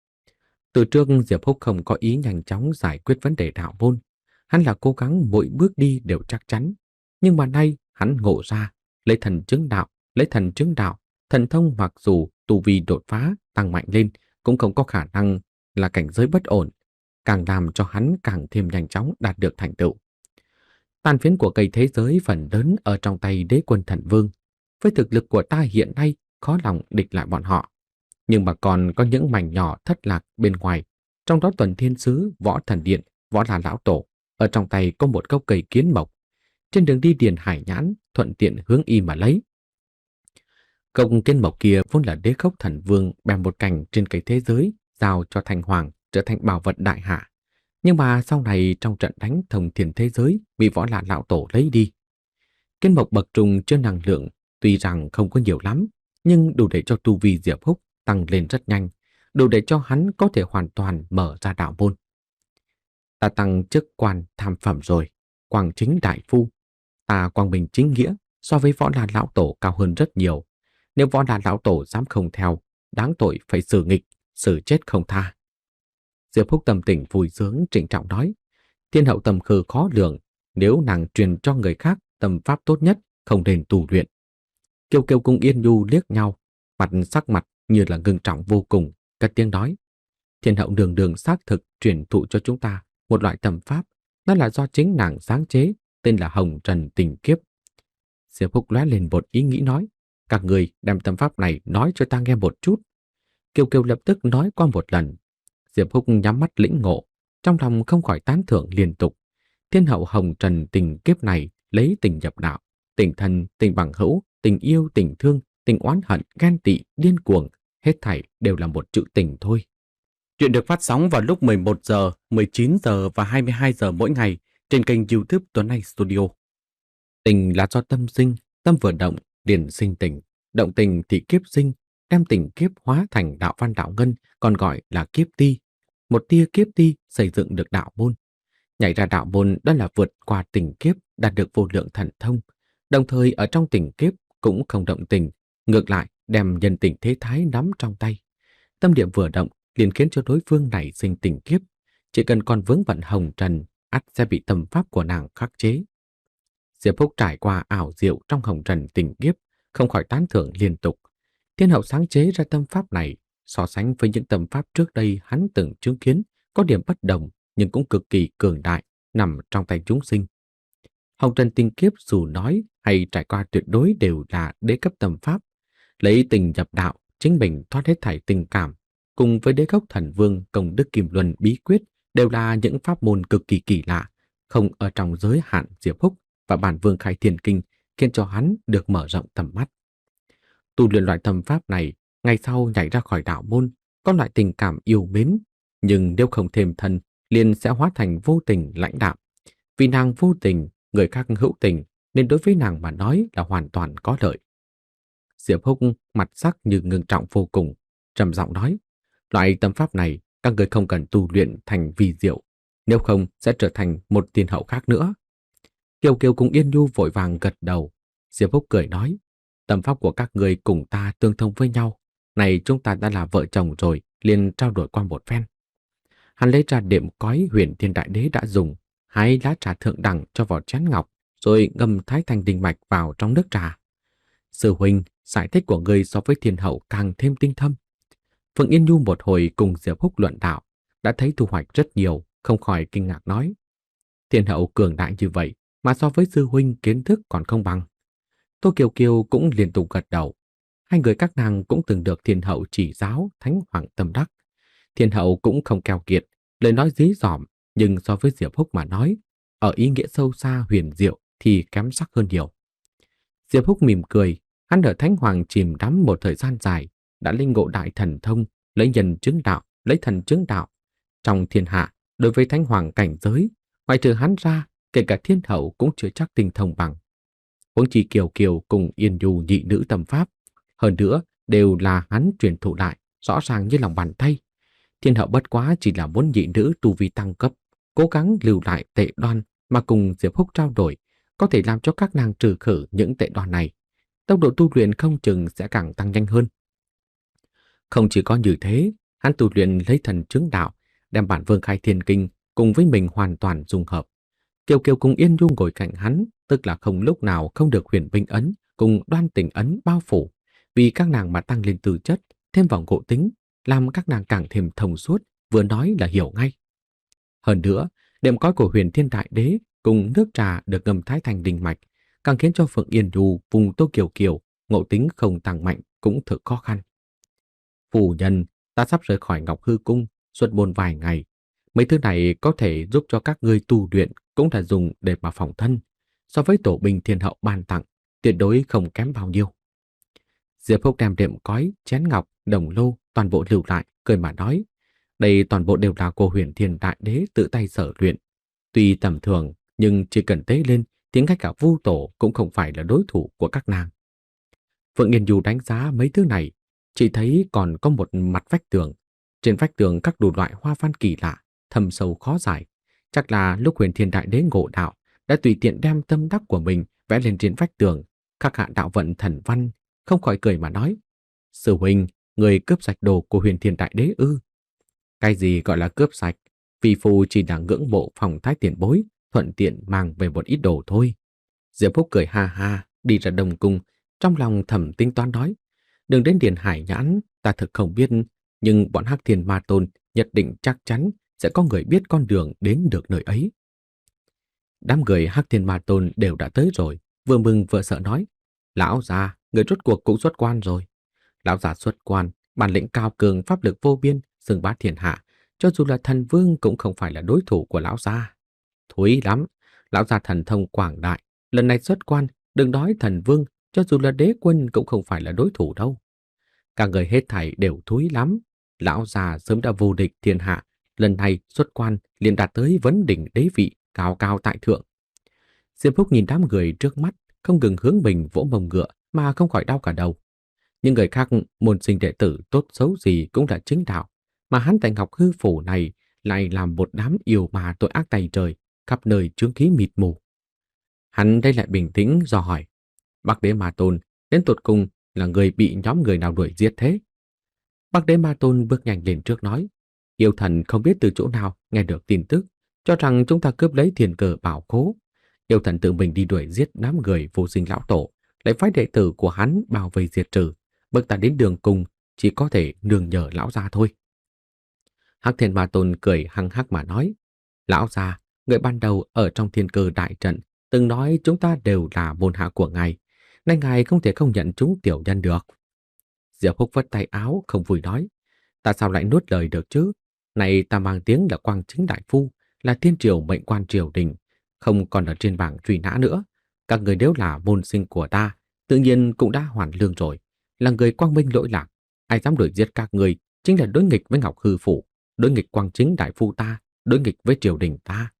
Từ trước Diệp Húc không có ý nhanh chóng giải quyết vấn đề đạo môn. Hắn là cố gắng mỗi bước đi đều chắc chắn. Nhưng mà nay hắn ngộ ra, lấy thần chứng đạo, lấy thần chứng đạo, thần thông mặc dù tu vi đột phá, tăng mạnh lên, cũng không có khả năng là cảnh giới bất ổn, càng làm cho hắn càng thêm nhanh chóng đạt được thành tựu. Tàn phiến của cây thế giới phần lớn ở trong tay đế quân thần vương. Với thực lực của ta hiện nay, khó lòng địch lại bọn họ. Nhưng mà còn có những mảnh nhỏ thất lạc bên ngoài, trong đó Tuần Thiên Sứ, Võ Thần Điện, Võ La Lão Tổ, ở trong tay có một gốc cây kiến mộc. Trên đường đi điền hải nhãn, thuận tiện hướng y mà lấy. Công kiến mộc kia vốn là đế khốc thần vương bèm một cành trên cây thế giới, giao cho Thành Hoàng trở thành bảo vật đại hạ. Nhưng mà sau này trong trận đánh thông thiên thế giới bị Võ La Lão Tổ lấy đi. Kiến mộc bậc trùng chứa năng lượng, tuy rằng không có nhiều lắm, nhưng đủ để cho tu vi Diệp Húc tăng lên rất nhanh, đủ để cho hắn có thể hoàn toàn mở ra đạo môn. Ta tăng chức quan tham phẩm rồi, quang chính đại phu. Ta quang bình chính nghĩa so với Võ La Lão Tổ cao hơn rất nhiều. Nếu Võ La Lão Tổ dám không theo, đáng tội phải xử nghịch, xử chết không tha. Diệp Húc tâm tình vui sướng trịnh trọng nói, Thiên hậu tầm khư khó lường, nếu nàng truyền cho người khác tâm pháp tốt nhất, không nên tu luyện. Kiều Kiều cùng Yên Nhu liếc nhau, mặt sắc mặt như là ngưng trọng vô cùng, cất tiếng nói, Thiên hậu đường đường xác thực truyền thụ cho chúng ta một loại tầm pháp, nó là do chính nàng sáng chế, tên là Hồng Trần Tình Kiếp. Diệp Húc lóe lên một ý nghĩ nói, các người đem tầm pháp này nói cho ta nghe một chút. Kiều Kiều lập tức nói qua một lần. Diệp Húc nhắm mắt lĩnh ngộ, trong lòng không khỏi tán thưởng liên tục. Thiên hậu Hồng Trần Tình Kiếp này lấy tình nhập đạo, tình thân, tình bằng hữu, tình yêu, tình thương, tình oán hận, ghen tị, điên cuồng, hết thảy đều là một chữ tình thôi. Chuyện được phát sóng vào lúc mười một giờ, mười chín giờ và hai mươi hai giờ mỗi ngày trên kênh YouTube Tuấn Anh Studio. Tình là do tâm sinh, tâm vừa động, liền sinh tình. Động tình thì kiếp sinh, đem tình kiếp hóa thành đạo văn đạo ngân, còn gọi là kiếp ti. Một tia kiếp ti xây dựng được đạo môn. Nhảy ra đạo môn đó là vượt qua tình kiếp, đạt được vô lượng thần thông. Đồng thời ở trong tình kiếp cũng không động tình, ngược lại đem nhân tình thế thái nắm trong tay. Tâm niệm vừa động liền khiến cho đối phương nảy sinh tình kiếp. Chỉ cần còn vướng bận hồng trần, ắt sẽ bị tâm pháp của nàng khắc chế. Diệp Phúc trải qua ảo diệu trong hồng trần tình kiếp, không khỏi tán thưởng liên tục. Thiên hậu sáng chế ra tâm pháp này, so sánh với những tâm pháp trước đây hắn từng chứng kiến, có điểm bất đồng nhưng cũng cực kỳ cường đại, nằm trong tay chúng sinh. Hồng trần tình kiếp dù nói hay trải qua tuyệt đối đều là đế cấp tâm pháp, lấy tình nhập đạo, chính mình thoát hết thảy tình cảm, cùng với đế gốc thần vương công đức kim luân bí quyết đều là những pháp môn cực kỳ kỳ lạ, không ở trong giới hạn Diệp Phúc và bản vương khai thiên kinh, khiến cho hắn được mở rộng tầm mắt. Tu luyện loại tâm pháp này, ngày sau nhảy ra khỏi đạo môn, có loại tình cảm yêu mến, nhưng nếu không thêm thân, liền sẽ hóa thành vô tình lãnh đạm. Vì nàng vô tình, người khác hữu tình, nên đối với nàng mà nói là hoàn toàn có lợi. Diệp Phúc mặt sắc như ngưng trọng vô cùng, trầm giọng nói: loại tâm pháp này, các người không cần tu luyện thành vi diệu, nếu không sẽ trở thành một tiên hậu khác nữa. Kiều Kiều cùng Yên Nhu vội vàng gật đầu. Diệp Phúc cười nói: tâm pháp của các người cùng ta tương thông với nhau, này chúng ta đã là vợ chồng rồi, liền trao đổi qua một phen. Hắn lấy ra đệm cói Huyền Thiên Đại Đế đã dùng, hái lá trà thượng đẳng cho vào chén ngọc, rồi ngâm thái thanh đình mạch vào trong nước trà. Sư huynh, giải thích của người so với thiên hậu càng thêm tinh thâm. Phượng Yên Nhu một hồi cùng Diệp Phúc luận đạo, đã thấy thu hoạch rất nhiều, không khỏi kinh ngạc nói: thiên hậu cường đại như vậy, mà so với sư huynh kiến thức còn không bằng. Tô Kiều Kiều cũng liên tục gật đầu. Hai người các nàng cũng từng được thiên hậu chỉ giáo thánh hoàng tâm đắc. Thiên hậu cũng không keo kiệt, lời nói dí dỏm, nhưng so với Diệp Phúc mà nói, ở ý nghĩa sâu xa huyền diệu thì kém sắc hơn nhiều. Diệp Phúc mỉm cười, hắn ở thánh hoàng chìm đắm một thời gian dài, đã linh ngộ đại thần thông, lấy nhân chứng đạo, lấy thần chứng đạo. Trong thiên hạ, đối với thánh hoàng cảnh giới, ngoài trừ hắn ra, kể cả thiên hậu cũng chưa chắc tinh thông bằng. Huống chi Kiều Kiều cùng Yên Nhu nhị nữ tâm pháp, hơn nữa đều là hắn truyền thụ lại, rõ ràng như lòng bàn tay. Thiên hậu bất quá chỉ là muốn nhị nữ tu vi tăng cấp, cố gắng lưu lại tệ đoan mà cùng Diệp Phúc trao đổi, có thể làm cho các nàng trừ khử những tệ đoan này. Tốc độ tu luyện không chừng sẽ càng tăng nhanh hơn. Không chỉ có như thế, hắn tu luyện lấy thần chứng đạo, đem bản vương khai thiên kinh cùng với mình hoàn toàn dung hợp. Kiều Kiều cùng Yên Nhu ngồi cạnh hắn, tức là không lúc nào không được huyền binh ấn cùng đoan tình ấn bao phủ, vì các nàng mà tăng lên tư chất, thêm vào ngộ tính, làm các nàng càng thêm thông suốt, vừa nói là hiểu ngay. Hơn nữa, đệm cói của Huyền Thiên Đại Đế cùng nước trà được ngâm thái thành đình mạch, càng khiến cho Phượng Yên Nhu vùng Tô Kiều Kiều ngộ tính không tăng mạnh cũng thực khó khăn. Phu nhân, ta sắp rời khỏi Ngọc Hư Cung, xuất môn vài ngày. Mấy thứ này có thể giúp cho các ngươi tu luyện, cũng là dùng để mà phòng thân. So với tổ binh thiên hậu ban tặng, tuyệt đối không kém bao nhiêu. Diệp Phúc đem đệm cói, chén ngọc, đồng lô, toàn bộ lưu lại, cười mà nói: đây toàn bộ đều là của Huyền Thiên Đại Đế tự tay sở luyện. Tuy tầm thường, nhưng chỉ cần tế lên, thì ngay cả Vu Tổ cũng không phải là đối thủ của các nàng. Phượng Yên Nhu đánh giá mấy thứ này, chỉ thấy còn có một mặt vách tường. Trên vách tường các đủ loại hoa văn kỳ lạ, thâm sâu khó giải. Chắc là lúc Huyền Thiên Đại Đế ngộ đạo, đã tùy tiện đem tâm đắc của mình vẽ lên trên vách tường, khắc hạ đạo vận thần văn, không khỏi cười mà nói: sư huynh, người cướp sạch đồ của Huyền Thiên Đại Đế ư? Cái gì gọi là cướp sạch? Vì phu chỉ là ngưỡng mộ phòng thái tiền bối, thuận tiện mang về một ít đồ thôi. Diệp Phúc cười ha ha, đi ra Đông Cung, trong lòng thầm tính toán nói: đừng đến Điền Hải Nhãn, ta thực không biết, nhưng bọn Hắc Thiên Ma Tôn nhất định chắc chắn sẽ có người biết con đường đến được nơi ấy. Đám người Hắc Thiên Ma Tôn đều đã tới rồi, vừa mừng vừa sợ nói: lão già, người rốt cuộc cũng xuất quan rồi. Lão già xuất quan, bản lĩnh cao cường, pháp lực vô biên, xưng bá thiên hạ, cho dù là thần vương cũng không phải là đối thủ của lão già. Thúi lắm, lão già thần thông quảng đại, lần này xuất quan, đừng nói thần vương, cho dù là đế quân cũng không phải là đối thủ đâu. Cả người hết thảy đều thúi lắm. Lão già sớm đã vô địch thiên hạ, lần này xuất quan liền đạt tới vấn đỉnh đế vị, cao cao tại thượng. Diệp Húc nhìn đám người trước mắt, không ngừng hướng mình vỗ mông ngựa mà không khỏi đau cả đầu. Những người khác môn sinh đệ tử tốt xấu gì cũng là chính đạo, mà hắn tại Ngọc Hư Phủ này lại làm một đám yêu mà tội ác tày trời, khắp nơi chướng khí mịt mù. Hắn đây lại bình tĩnh do hỏi, Bắc Đế Ma Tôn đến tột cùng là người bị nhóm người nào đuổi giết thế? Bắc Đế Ma Tôn bước nhanh lên trước nói, yêu thần không biết từ chỗ nào nghe được tin tức, cho rằng chúng ta cướp lấy thiên cờ bảo khố. Yêu thần tự mình đi đuổi giết đám người vô sinh lão tổ, lại phái đệ tử của hắn bao vây diệt trừ, bước ta đến đường cùng, chỉ có thể nương nhờ lão gia thôi. Hắc Thiên Ma Tôn cười hăng hắc mà nói, lão gia, người ban đầu ở trong thiên cơ đại trận từng nói chúng ta đều là môn hạ của ngài, nay ngài không thể không nhận chúng tiểu nhân được. Diệp Húc vất tay áo không vui nói, ta sao lại nuốt lời được chứ? Này ta mang tiếng là Quang Chính Đại Phu, là thiên triều mệnh quan triều đình, không còn ở trên bảng truy nã nữa. Các người đều là môn sinh của ta, tự nhiên cũng đã hoàn lương rồi, là người quang minh lỗi lạc. Ai dám đuổi giết các người chính là đối nghịch với Ngọc Hư Phủ, đối nghịch Quang Chính Đại Phu ta, đối nghịch với triều đình ta.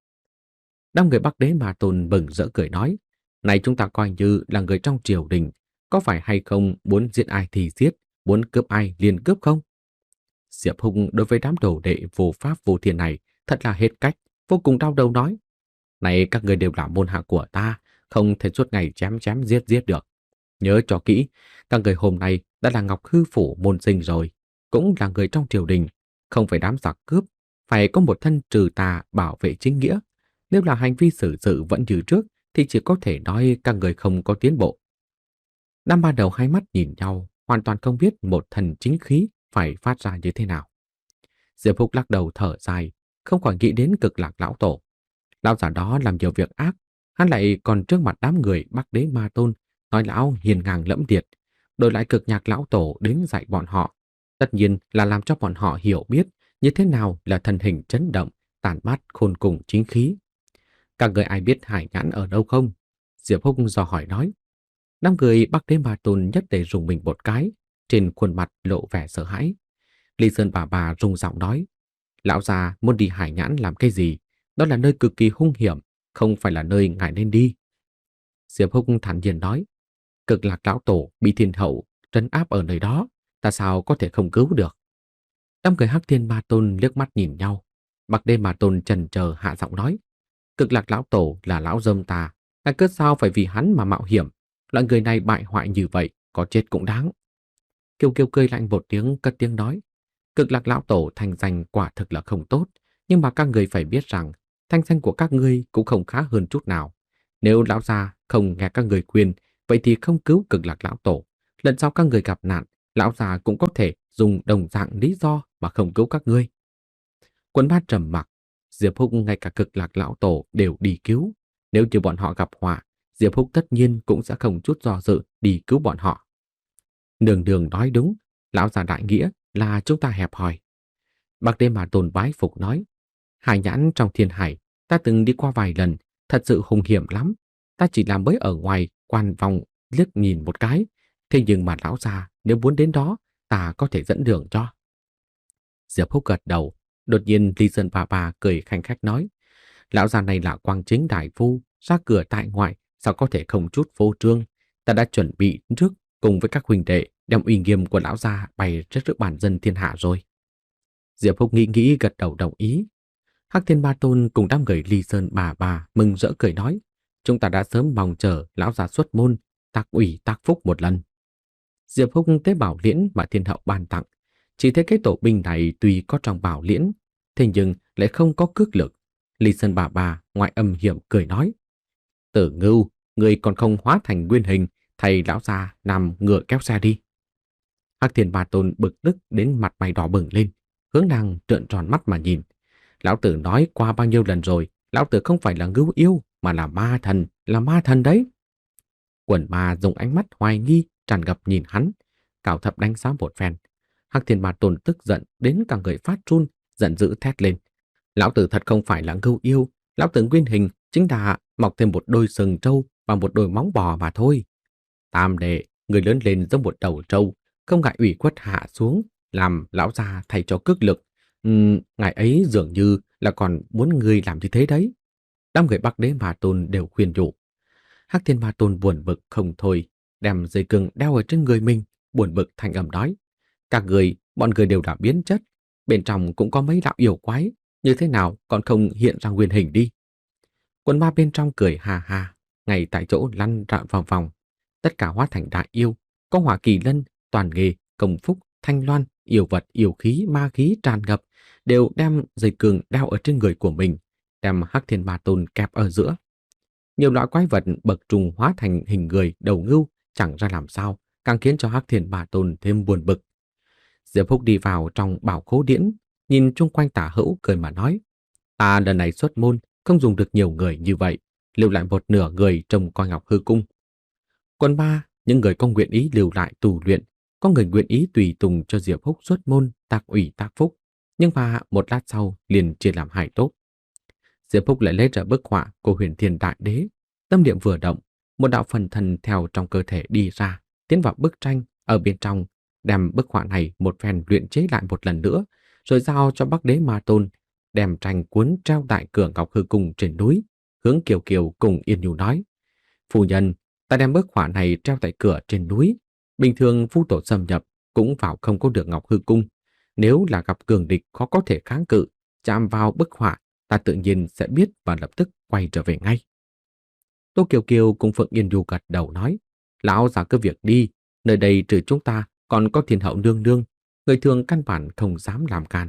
Đám người Bắc Đế Ma Tôn mừng rỡ cười nói, này chúng ta coi như là người trong triều đình, có phải hay không muốn giết ai thì giết, muốn cướp ai liền cướp không? Diệp Hùng đối với đám đồ đệ vô pháp vô thiên này thật là hết cách, vô cùng đau đầu nói, này các người đều là môn hạ của ta, không thể suốt ngày chém chém giết giết được. Nhớ cho kỹ, các người hôm nay đã là Ngọc Hư Phủ môn sinh rồi, cũng là người trong triều đình, không phải đám giặc cướp, phải có một thân trừ tà bảo vệ chính nghĩa. Nếu là hành vi xử sự vẫn như trước thì chỉ có thể nói các người không có tiến bộ. Đám ban đầu hai mắt nhìn nhau, hoàn toàn không biết một thần chính khí phải phát ra như thế nào. Diệp Húc lắc đầu thở dài, không khỏi nghĩ đến Cực Lạc lão tổ. Lão già đó làm nhiều việc ác, hắn lại còn trước mặt đám người Bắc Đế Ma Tôn nói lão hiền ngang lẫm liệt, đổi lại Cực Nhạc lão tổ đến dạy bọn họ, tất nhiên là làm cho bọn họ hiểu biết như thế nào là thân hình chấn động, tàn mát khôn cùng chính khí. Các người ai biết Hải Nhãn ở đâu không? Diệp Húc dò hỏi nói. Đám người Bắc Đế Ma Tôn nhất tề rùng mình một cái, trên khuôn mặt lộ vẻ sợ hãi. Ly Sơn bà bà rung giọng nói, lão già muốn đi Hải Nhãn làm cái gì? Đó là nơi cực kỳ hung hiểm, không phải là nơi ngài nên đi. Diệp Húc thản nhiên nói, Cực Lạc lão tổ bị thiên hậu trấn áp ở nơi đó, ta sao có thể không cứu được? Đám người Hắc Thiên Ma Tôn liếc mắt nhìn nhau. Bắc Đế Ma Tôn chần chờ hạ giọng nói, Cực Lạc lão tổ là lão dâm ta, ta cớ sao phải vì hắn mà mạo hiểm? Loại người này bại hoại như vậy, có chết cũng đáng. Kiều Kiều cười lạnh một tiếng, cất tiếng nói, Cực Lạc lão tổ thành danh quả thực là không tốt, nhưng mà các người phải biết rằng thanh danh của các ngươi cũng không khá hơn chút nào. Nếu lão già không nghe các người khuyên, vậy thì không cứu Cực Lạc lão tổ. Lần sau các người gặp nạn, lão già cũng có thể dùng đồng dạng lý do mà không cứu các ngươi. Quân bát trầm mặc, Diệp Húc ngay cả Cực Lạc lão tổ đều đi cứu. Nếu như bọn họ gặp họa, Diệp Húc tất nhiên cũng sẽ không chút do dự đi cứu bọn họ. Đường Đường nói đúng, lão già đại nghĩa là chúng ta hẹp hòi. Bắc Đế Ma Tôn bái phục nói, Hải Nhãn trong thiên hải, ta từng đi qua vài lần, thật sự hung hiểm lắm. Ta chỉ làm mới ở ngoài quan vòng liếc nhìn một cái, thế nhưng mà lão già nếu muốn đến đó, ta có thể dẫn đường cho. Diệp Húc gật đầu, đột nhiên Ly Sơn bà bà cười khanh khách nói, lão già này là Quang Chính Đại Phu, ra cửa tại ngoại, sao có thể không chút vô trương? Ta đã chuẩn bị trước cùng với các huynh đệ đem uy nghiêm của lão già bày trước trước bản dân thiên hạ rồi. Diệp Húc nghĩ nghĩ gật đầu đồng ý. Hắc Thiên Ma Tôn cùng đám người Ly Sơn bà bà mừng rỡ cười nói, chúng ta đã sớm mong chờ lão già xuất môn, tác ủy tác phúc một lần. Diệp Húc tế bảo liễn mà thiên hậu ban tặng, chỉ thấy cái tổ binh này tuy có trong bảo liễn, thế nhưng lại không có cước lực. Ly Sơn bà bà ngoại âm hiểm cười nói, Tử Ngưu, người còn không hóa thành nguyên hình, thầy lão già nằm ngựa kéo xe đi. Hắc Thiên Ma Tôn bực tức đến mặt mày đỏ bừng lên, hướng nàng trợn tròn mắt mà nhìn. Lão tử nói qua bao nhiêu lần rồi, lão tử không phải là ngưu yêu, mà là ma thần, là ma thần đấy. Quần ma dùng ánh mắt hoài nghi, tràn ngập nhìn hắn, cào thập đánh giá một phen. Hắc Thiên Ma Tôn tức giận đến cả người phát run, giận dữ thét lên. Lão tử thật không phải là ngưu yêu, lão tử nguyên hình chính là mọc thêm một đôi sừng trâu và một đôi móng bò mà thôi. Tam đệ, người lớn lên giống một đầu trâu, không ngại ủy khuất hạ xuống, làm lão già thay cho cước lực. Uhm, ngài ấy dường như là còn muốn người làm như thế đấy. Đám người Bắc Đế Ma Tôn đều khuyên nhủ. Hắc Thiên Ma Tôn buồn bực không thôi, đem dây cương đeo ở trên người mình, buồn bực thành âm nói: các người, bọn người đều đã biến chất, bên trong cũng có mấy đạo yêu quái, như thế nào còn không hiện ra nguyên hình đi. Quần ma bên trong cười hà hà, ngay tại chỗ lăn rạn vòng vòng, tất cả hóa thành đại yêu, có hỏa kỳ lân, toàn nghề, công phúc, thanh loan, yêu vật, yêu khí, ma khí tràn ngập, đều đem dây cương đeo ở trên người của mình, đem Hắc Thiên Ma Tôn kẹp ở giữa. Nhiều loại quái vật bậc trùng hóa thành hình người đầu ngưu, chẳng ra làm sao, càng khiến cho Hắc Thiên Ma Tôn thêm buồn bực. Diệp Húc đi vào trong bảo khố điển, nhìn chung quanh tả hữu cười mà nói: ta lần này xuất môn, không dùng được nhiều người như vậy, lưu lại một nửa người trông coi Ngọc Hư Cung. Quân ba, những người có nguyện ý lưu lại tù luyện, có người nguyện ý tùy tùng cho Diệp Húc xuất môn, tác ủy tác phúc, nhưng mà một lát sau liền chia làm hai tốt. Diệp Húc lại lấy ra bức họa của Huyền Thiên Đại Đế, tâm niệm vừa động, một đạo phần thần theo trong cơ thể đi ra, tiến vào bức tranh ở bên trong, đem bức họa này một phen luyện chế lại một lần nữa, rồi giao cho Bắc Đế Ma Tôn, đem tranh cuốn treo tại cửa Ngọc Hư Cung trên núi, hướng Kiều Kiều cùng Yên Nhu nói: phu nhân, ta đem bức họa này treo tại cửa trên núi, bình thường phu tổ xâm nhập cũng vào không có được Ngọc Hư Cung, nếu là gặp cường địch khó có thể kháng cự, chạm vào bức họa, ta tự nhiên sẽ biết và lập tức quay trở về ngay. Tô Kiều Kiều cùng Phượng Yên Nhu gật đầu nói: lão già cứ việc đi, nơi đây trừ chúng ta còn có Thiên Hậu nương nương, người thường căn bản không dám làm can.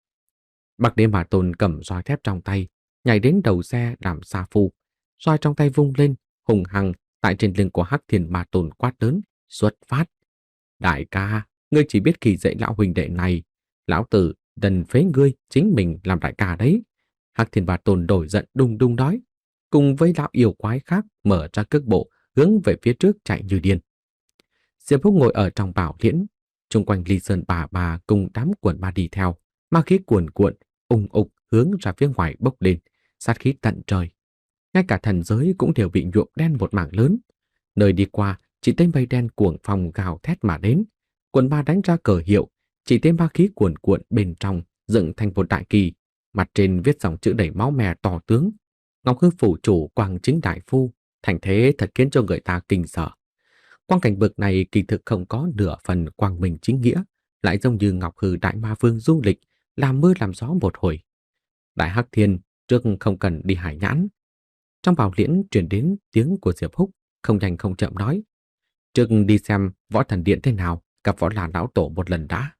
Bắc Đế Ma Tôn cầm roi thép trong tay, nhảy đến đầu xe làm sa phu, roi trong tay vung lên, hùng hăng tại trên lưng của Hắc Thiên Ma Tôn quát lớn: xuất phát! Đại ca, ngươi chỉ biết kỳ dạy lão huynh đệ này, lão tử đần phế ngươi chính mình làm đại ca đấy. Hắc Thiên Ma Tôn đổi giận đung đung nói, cùng với lão yêu quái khác mở ra cước bộ hướng về phía trước chạy như điên. Diệp Húc ngồi ở trong bảo liễn, xung quanh Ly Sơn bà bà cùng đám quần ma đi theo, ma khí cuồn cuộn, ùng ục hướng ra phía ngoài bốc lên, sát khí tận trời. Ngay cả thần giới cũng đều bị nhuộm đen một mảng lớn. Nơi đi qua, chỉ thấy mây đen cuồng phong gào thét mà đến. Quần ma đánh ra cờ hiệu, chỉ thấy ma khí cuồn cuộn bên trong dựng thành một đại kỳ, mặt trên viết dòng chữ đầy máu me to tướng: Ngọc Hư phủ chủ Quang Chính đại phu. Thành thế thật khiến cho người ta kinh sợ. Quang cảnh bực này kỳ thực không có nửa phần quang minh chính nghĩa, lại giống như Ngọc Hư đại ma vương du lịch, làm mưa làm gió một hồi. Đại Hắc Thiên trước không cần đi hải nhãn. Trong bảo liễn truyền đến tiếng của Diệp Húc, không nhanh không chậm nói: trước đi xem võ thần điện thế nào, gặp võ là lão tổ một lần đã.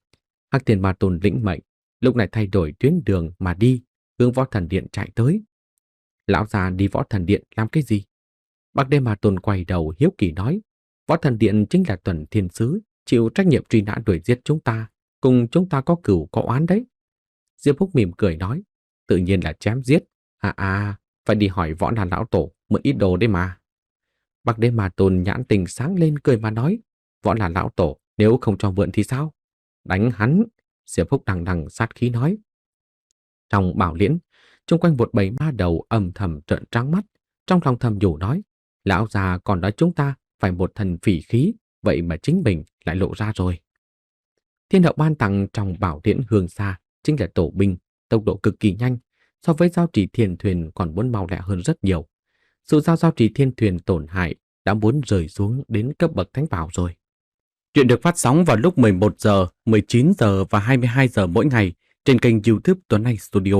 Hắc Thiên Ma Tôn lĩnh mệnh, lúc này thay đổi tuyến đường mà đi, hướng võ thần điện chạy tới. Lão già đi võ thần điện làm cái gì? Bắc Đế Ma Tôn quay đầu hiếu kỳ nói: võ thần điện chính là tuần thiên sứ, chịu trách nhiệm truy nã đuổi giết chúng ta, cùng chúng ta có cửu có oán đấy. Diệp Húc mỉm cười nói: tự nhiên là chém giết. À à, phải đi hỏi võ đàn lão tổ mượn ít đồ đấy mà. Bắc Đế Ma Tôn nhãn tình sáng lên cười mà nói: võ là lão tổ, nếu không cho mượn thì sao? Đánh hắn! Diệp Húc đằng đằng sát khí nói. Trong bảo liễn, xung quanh một bầy ma đầu âm thầm trợn trắng mắt, trong lòng thầm nhủ nói: lão già còn nói chúng ta phải một thần phỉ khí, vậy mà chính mình lại lộ ra rồi. Thiên Hậu ban tặng trong bảo liễn hương xa chính là tổ binh, tốc độ cực kỳ nhanh, so với giao trì thiên thuyền còn muốn mau lẹ hơn rất nhiều. Sự giao giao trì thiên thuyền tổn hại đã muốn rơi xuống đến cấp bậc thánh bảo rồi. Chuyện được phát sóng vào lúc mười một giờ, mười chín giờ và hai mươi hai giờ mỗi ngày trên kênh YouTube Tuấn Anh Studio.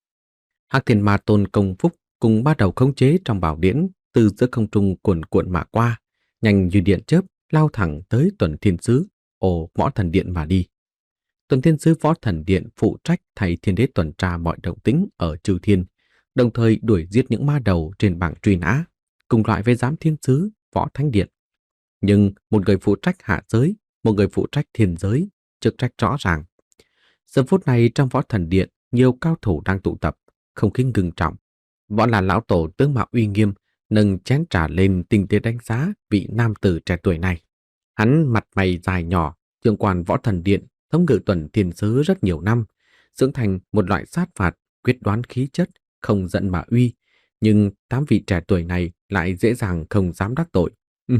Hắc Thiên Ma Tôn công phúc cùng ba đầu khống chế trong bảo điển từ giữa không trung cuồn cuộn mà qua, nhanh như điện chớp lao thẳng tới Tuần Thiên Sứ, ồ võ thần điện mà đi. Tuần Thiên Sứ võ thần điện phụ trách thay thiên đế tuần tra mọi động tĩnh ở chư thiên, đồng thời đuổi giết những ma đầu trên bảng truy nã, cùng loại với giám thiên sứ võ thánh điện. Nhưng một người phụ trách hạ giới, một người phụ trách thiên giới, chức trách rõ ràng. Giờ phút này trong võ thần điện, nhiều cao thủ đang tụ tập, không khí ngưng trọng. Võ là lão tổ tướng mạo uy nghiêm, nâng chén trà lên tinh tế đánh giá vị nam tử trẻ tuổi này. Hắn mặt mày dài nhỏ, trưởng quản võ thần điện, thống ngự Tuần Thiên Sứ rất nhiều năm, dưỡng thành một loại sát phạt, quyết đoán khí chất, không giận mà uy. Nhưng tám vị trẻ tuổi này lại dễ dàng không dám đắc tội.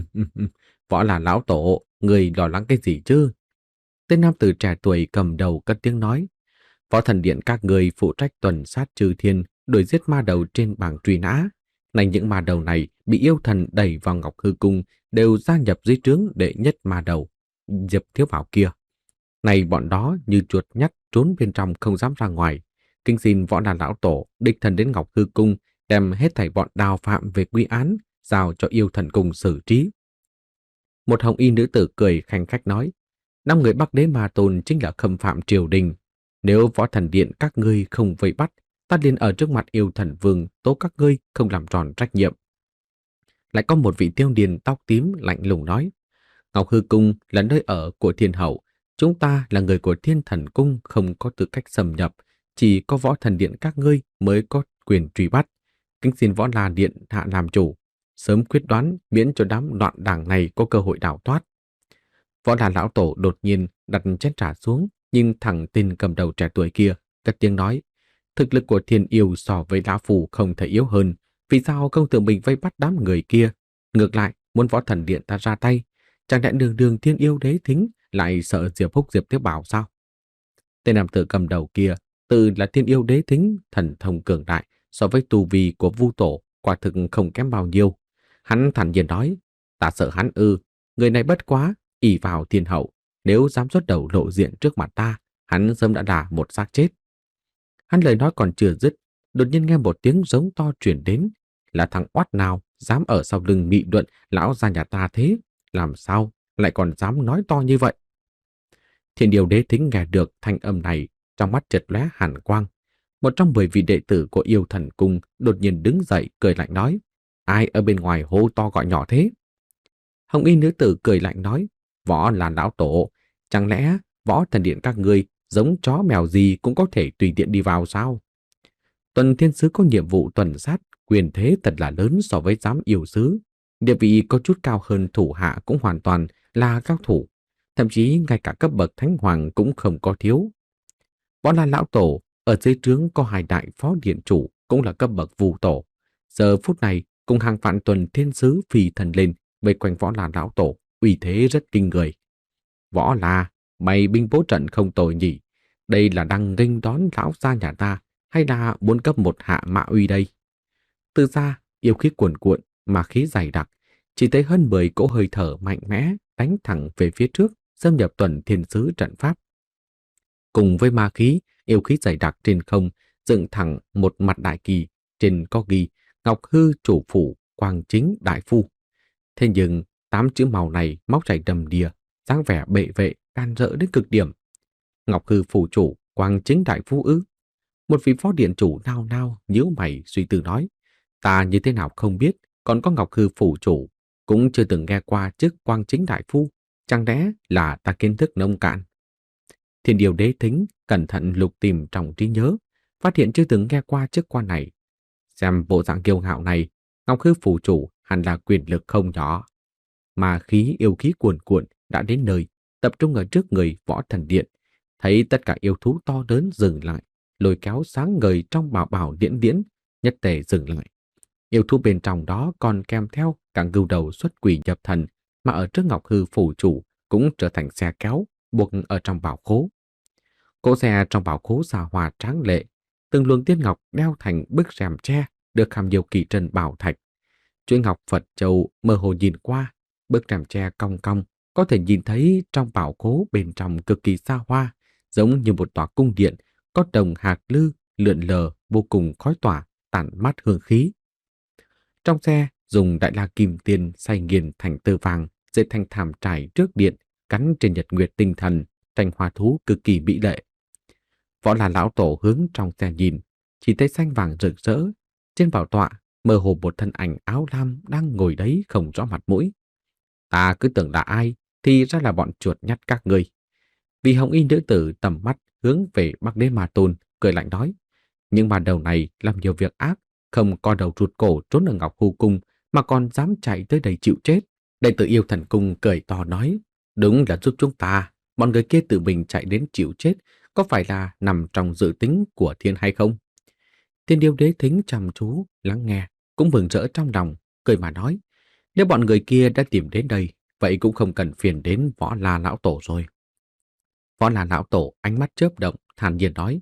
Võ là lão tổ, người lo lắng cái gì chứ? Tên nam tử trẻ tuổi cầm đầu cất tiếng nói: võ thần điện các người phụ trách tuần sát chư thiên, đuổi giết ma đầu trên bảng truy nã. Này những ma đầu này bị yêu thần đẩy vào Ngọc Hư Cung đều gia nhập dưới trướng đệ nhất ma đầu, Diệp Thiếu Bảo kia. Này bọn đó như chuột nhắt trốn bên trong không dám ra ngoài. Kinh xin Võ Đàn lão tổ đích thân đến Ngọc Hư Cung đem hết thảy bọn đào phạm về quy án, giao cho yêu thần cung xử trí. Một hồng y nữ tử cười khanh khách nói, năm người Bắc Đế Ma Tôn chính là khâm phạm triều đình. Nếu Võ Thần Điện các ngươi không vây bắt, ta liền ở trước mặt yêu thần vương tố các ngươi không làm tròn trách nhiệm. Lại có một vị tiêu điền tóc tím lạnh lùng nói, Ngọc Hư Cung là nơi ở của thiên hậu, chúng ta là người của Thiên Thần Cung không có tư cách xâm nhập, chỉ có Võ Thần Điện các ngươi mới có quyền truy bắt. Kính xin Võ La Điện hạ làm chủ, sớm quyết đoán miễn cho đám loạn đảng này có cơ hội đào thoát. Võ La lão tổ đột nhiên đặt chén trà xuống, nhìn thẳng tên cầm đầu trẻ tuổi kia, cất tiếng nói, thực lực của thiên yêu so với lão phù không thể yếu hơn, vì sao không tự mình vây bắt đám người kia? Ngược lại, muốn Võ Thần Điện ta ra tay, chẳng lẽ đường đường thiên yêu đế thính lại sợ Diệp Húc Diệp Thiếu Bảo sao? Tên nam tử cầm đầu kia tự là thiên yêu đế thính, thần thông cường đại, so với tu vi của Vu Tổ quả thực không kém bao nhiêu. Hắn thản nhiên nói, ta sợ hắn ư, người này bất quá ỷ vào thiên hậu, nếu dám xuất đầu lộ diện trước mặt ta, hắn sớm đã là một xác chết. Hắn lời nói còn chưa dứt, đột nhiên nghe một tiếng giống to truyền đến, là thằng oát nào dám ở sau lưng nghị luận lão gia nhà ta thế, làm sao lại còn dám nói to như vậy? Thiên yêu đế thính nghe được thanh âm này, trong mắt chợt lóe hàn quang. Một trong mười vị đệ tử của yêu thần cung đột nhiên đứng dậy cười lạnh nói, ai ở bên ngoài hô to gọi nhỏ thế? Hồng y nữ tử cười lạnh nói, Võ là lão tổ, chẳng lẽ Võ Thần Điện các ngươi giống chó mèo gì cũng có thể tùy tiện đi vào sao? Tuần Thiên Sứ có nhiệm vụ tuần sát, quyền thế thật là lớn so với giám yêu sứ. Địa vị có chút cao hơn thủ hạ cũng hoàn toàn là cao thủ, thậm chí ngay cả cấp bậc thánh hoàng cũng không có thiếu. Võ là lão tổ, ở dưới trướng có hai đại phó điện chủ cũng là cấp bậc Vu tổ. Giờ phút này cùng hàng vạn Tuần Thiên Sứ phi thần lên vây quanh Võ là lão tổ, uy thế rất kinh người. Võ là, mày binh bố trận không tồi nhỉ? Đây là đang nghênh đón lão gia nhà ta, hay là muốn cấp một hạ mạ uy đây? Từ xa, yêu khí cuồn cuộn, mà khí dày đặc, chỉ thấy hơn mười cỗ hơi thở mạnh mẽ đánh thẳng về phía trước, xâm nhập Tuần Thiên Sứ trận pháp. Cùng với ma khí, yêu khí dày đặc trên không, dựng thẳng một mặt đại kỳ, trên có ghi Ngọc Hư chủ phủ, Quang Chính đại phu. Thế nhưng tám chữ màu này móc chảy đầm đìa, dáng vẻ bệ vệ, can rỡ đến cực điểm. Ngọc Hư phủ chủ, Quang Chính đại phu ư? Một vị phó điện chủ nao nao nhíu mày suy tư nói, ta như thế nào không biết, còn có Ngọc Hư phủ chủ, cũng chưa từng nghe qua chức Quang Chính đại phu, chẳng lẽ là ta kiến thức nông cạn? Thiên điều đế thính cẩn thận lục tìm trong trí nhớ, phát hiện chưa từng nghe qua chức quan này. Xem bộ dạng kiêu ngạo này, Ngọc Hư phủ chủ hẳn là quyền lực không nhỏ. Mà khí yêu khí cuồn cuộn đã đến nơi, tập trung ở trước người Võ Thần Điện, thấy tất cả yêu thú to lớn dừng lại, lôi kéo sáng ngời trong bảo bảo điển điển, nhất tề dừng lại. Yêu thú bên trong đó còn kèm theo cả ngưu đầu xuất quỷ nhập thần, mà ở trước Ngọc Hư phủ chủ cũng trở thành xe kéo buộc ở trong bảo khố. Cỗ xe trong bảo khố xa hoa tráng lệ, từng luồng tiên ngọc đeo thành bức rèm tre được khảm nhiều kỳ trân bảo thạch. Chuỗi ngọc Phật châu mơ hồ nhìn qua, bức rèm tre cong cong, có thể nhìn thấy trong bảo khố bên trong cực kỳ xa hoa, giống như một tòa cung điện, có đồng hạt lư lượn lờ vô cùng khói tỏa, tản mát hương khí. Trong xe dùng đại la kim tiền xay nghiền thành tơ vàng, dệt thành thảm trải trước điện, cắn trên nhật nguyệt tinh thần, thành hoa thú cực kỳ mỹ lệ. Võ là lão tổ hướng trong xe nhìn, chỉ thấy xanh vàng rực rỡ, trên bảo tọa mơ hồ một thân ảnh áo lam đang ngồi đấy không rõ mặt mũi. Ta cứ tưởng là ai, thì ra là bọn chuột nhắt các ngươi. Vì hồng y nữ tử tầm mắt hướng về Bắc Đế Ma Tôn, cười lạnh nói, nhưng mà đầu này làm nhiều việc ác, không co đầu rụt cổ trốn ở Ngọc Hư Cung mà còn dám chạy tới đây chịu chết. Đệ tử yêu thần cung cười to nói, đúng là giúp chúng ta, bọn người kia tự mình chạy đến chịu chết, có phải là nằm trong dự tính của thiên hay không? Thiên điêu đế thính chăm chú, lắng nghe, cũng mừng rỡ trong lòng, cười mà nói, nếu bọn người kia đã tìm đến đây, vậy cũng không cần phiền đến Võ La lão tổ rồi. Võ La lão tổ ánh mắt chớp động, thản nhiên nói,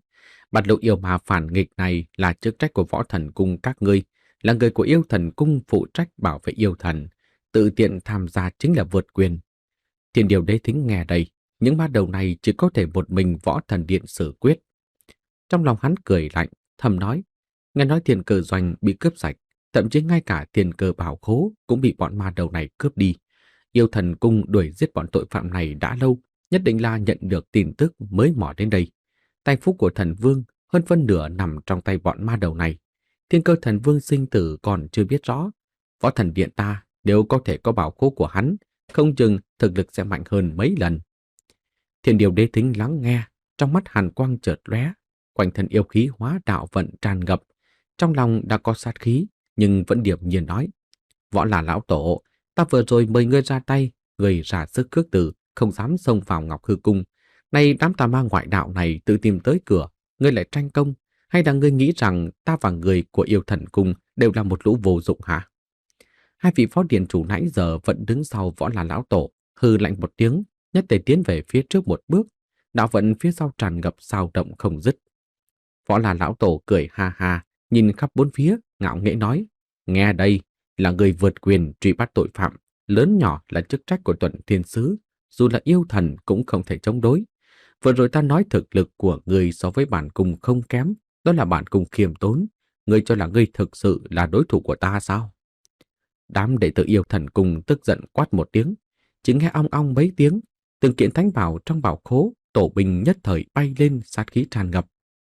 Bắt lũ yêu ma phản nghịch này là chức trách của võ thần cung các ngươi, là người của yêu thần cung phụ trách bảo vệ yêu thần, tự tiện tham gia chính là vượt quyền. Thiên điều đế thính nghe đây, những ma đầu này chỉ có thể một mình võ thần điện xử quyết. Trong lòng hắn cười lạnh, thầm nói, nghe nói thiên cơ doanh bị cướp sạch, thậm chí ngay cả thiên cơ bảo khố cũng bị bọn ma đầu này cướp đi. Yêu thần cung đuổi giết bọn tội phạm này đã lâu, nhất định là nhận được tin tức mới mò đến đây. Tài phúc của thần vương hơn phân nửa nằm trong tay bọn ma đầu này. Thiên cơ thần vương sinh tử còn chưa biết rõ. Võ thần điện ta nếu có thể có bảo khố của hắn, không chừng thực lực sẽ mạnh hơn mấy lần. Thiên điều đế thính lắng nghe, trong mắt hàn quang chợt lóe, quanh thân yêu khí hóa đạo vận tràn ngập, trong lòng đã có sát khí, nhưng vẫn điềm nhiên nói: Võ là lão tổ, ta vừa rồi mời ngươi ra tay, ngươi ra sức khước từ, không dám xông vào Ngọc Hư Cung. Nay đám tà ma ngoại đạo này tự tìm tới cửa, ngươi lại tranh công, hay là ngươi nghĩ rằng ta và người của yêu thần cung đều là một lũ vô dụng hả? Hai vị phó điện chủ nãy giờ vẫn đứng sau Võ là lão tổ, hừ lạnh một tiếng, nhất tề tiến về phía trước một bước, đạo vận phía sau tràn ngập sao động không dứt. Võ là lão tổ cười ha ha, nhìn khắp bốn phía, ngạo nghễ nói: Nghe đây, là người vượt quyền truy bắt tội phạm, lớn nhỏ là chức trách của Tuần Thiên Sứ, dù là yêu thần cũng không thể chống đối. Vừa rồi ta nói thực lực của người so với bản cung không kém, đó là bản cung khiêm tốn. Ngươi cho là ngươi thực sự là đối thủ của ta sao? Đám đệ tử yêu thần cung tức giận quát một tiếng, chỉ nghe ong ong mấy tiếng, từng kiện thánh bảo trong bảo khố, tổ binh nhất thời bay lên, sát khí tràn ngập.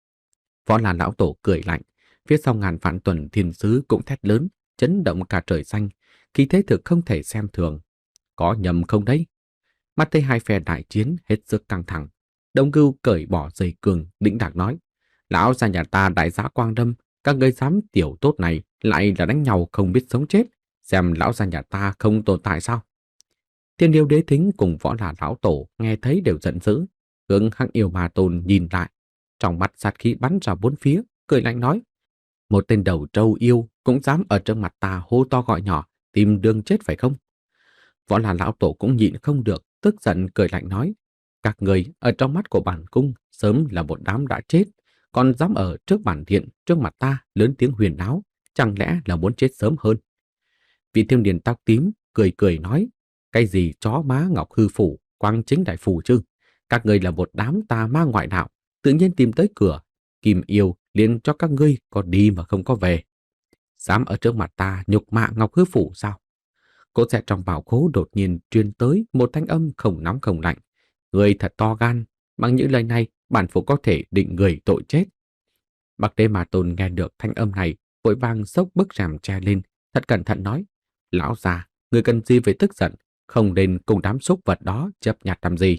Võ là lão tổ cười lạnh, phía sau ngàn vạn Tuần Thiên Sứ cũng thét lớn, chấn động cả trời xanh, khí thế thực không thể xem thường. Có nhầm không đấy? Mắt thấy hai phe đại chiến hết sức căng thẳng, Đông Cưu cởi bỏ dây cương, đĩnh đạc nói: Lão gia nhà ta đại giá Quang Đâm, các ngươi dám tiểu tốt này lại là đánh nhau không biết sống chết, xem lão gia nhà ta không tồn tại sao? Thiên Điêu Đế Thính cùng Võ là lão tổ nghe thấy đều giận dữ, hướng Hắc Yêu Ma Tôn nhìn lại, trong mắt sát khí bắn ra bốn phía, cười lạnh nói: Một tên đầu trâu yêu cũng dám ở trước mặt ta hô to gọi nhỏ, tìm đường chết phải không? Võ là lão tổ cũng nhịn không được, tức giận cười lạnh nói: Các người ở trong mắt của bản cung sớm là một đám đã chết, còn dám ở trước bản điện, trước mặt ta lớn tiếng huyền náo, chẳng lẽ là muốn chết sớm hơn? Vị Thiêm Điền tóc tím cười cười nói: Cái gì chó má Ngọc Hư Phủ, Quang Chính Đại Phủ chứ? Các người là một đám tà ma ngoại đạo, tự nhiên tìm tới cửa, Kim Yêu liền cho các ngươi có đi mà không có về. Dám ở trước mặt ta nhục mạ Ngọc Hư Phủ sao? Cỗ xe trong bảo khố đột nhiên truyền tới một thanh âm không nóng không lạnh: Người thật to gan, bằng những lời này bản phủ có thể định người tội chết. Bạc Đế Ma Tôn nghe được thanh âm này, vội vàng xốc bức rèm che lên, thật cẩn thận nói: Lão già, người cần gì phải tức giận, không nên cùng đám súc vật đó chấp nhặt làm gì.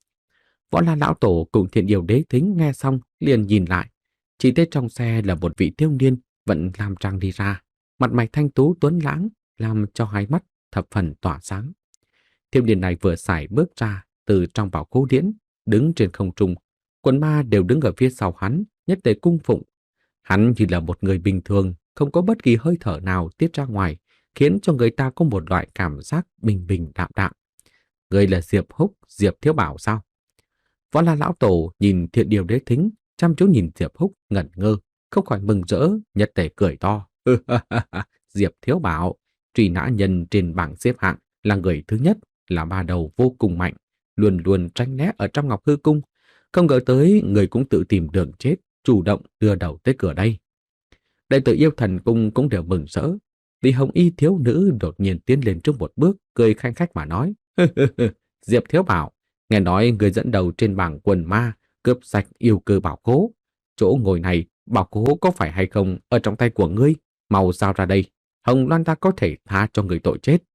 Võ La lão tổ cùng Thiên Yêu Đế Thính nghe xong liền nhìn lại, chỉ thấy trong xe là một vị thiếu niên vẫn làm trang đi ra, mặt mày thanh tú tuấn lãng, làm cho hai mắt thập phần tỏa sáng. Thiếu niên này vừa xài bước ra từ trong bảo khố điển, đứng trên không trung, quần ma đều đứng ở phía sau hắn, nhất tề cung phụng. Hắn như là một người bình thường, không có bất kỳ hơi thở nào tiết ra ngoài, khiến cho người ta có một loại cảm giác bình bình đạm đạm. Người là Diệp Húc, Diệp Thiếu Bảo sao? Võ La lão tổ nhìn Thiện Điều Đế Thính, chăm chú nhìn Diệp Húc ngẩn ngơ, không khỏi mừng rỡ, nhất tề cười to. Diệp Thiếu Bảo, truy nã nhân trên bảng xếp hạng, là người thứ nhất, là ba đầu vô cùng mạnh, luôn luôn tránh né ở trong Ngọc Hư Cung. Không ngờ tới người cũng tự tìm đường chết, chủ động đưa đầu tới cửa đây. Đệ tử Yêu Thần Cung cũng đều mừng rỡ, vì hồng y thiếu nữ đột nhiên tiến lên trước một bước, cười khanh khách mà nói: Diệp Thiếu Bảo, nghe nói người dẫn đầu trên bảng quần ma, cướp sạch yêu cơ bảo khố. Chỗ ngồi này, bảo khố có phải hay không ở trong tay của ngươi? Mau giao ra đây, Hồng Loan ta có thể tha cho người tội chết.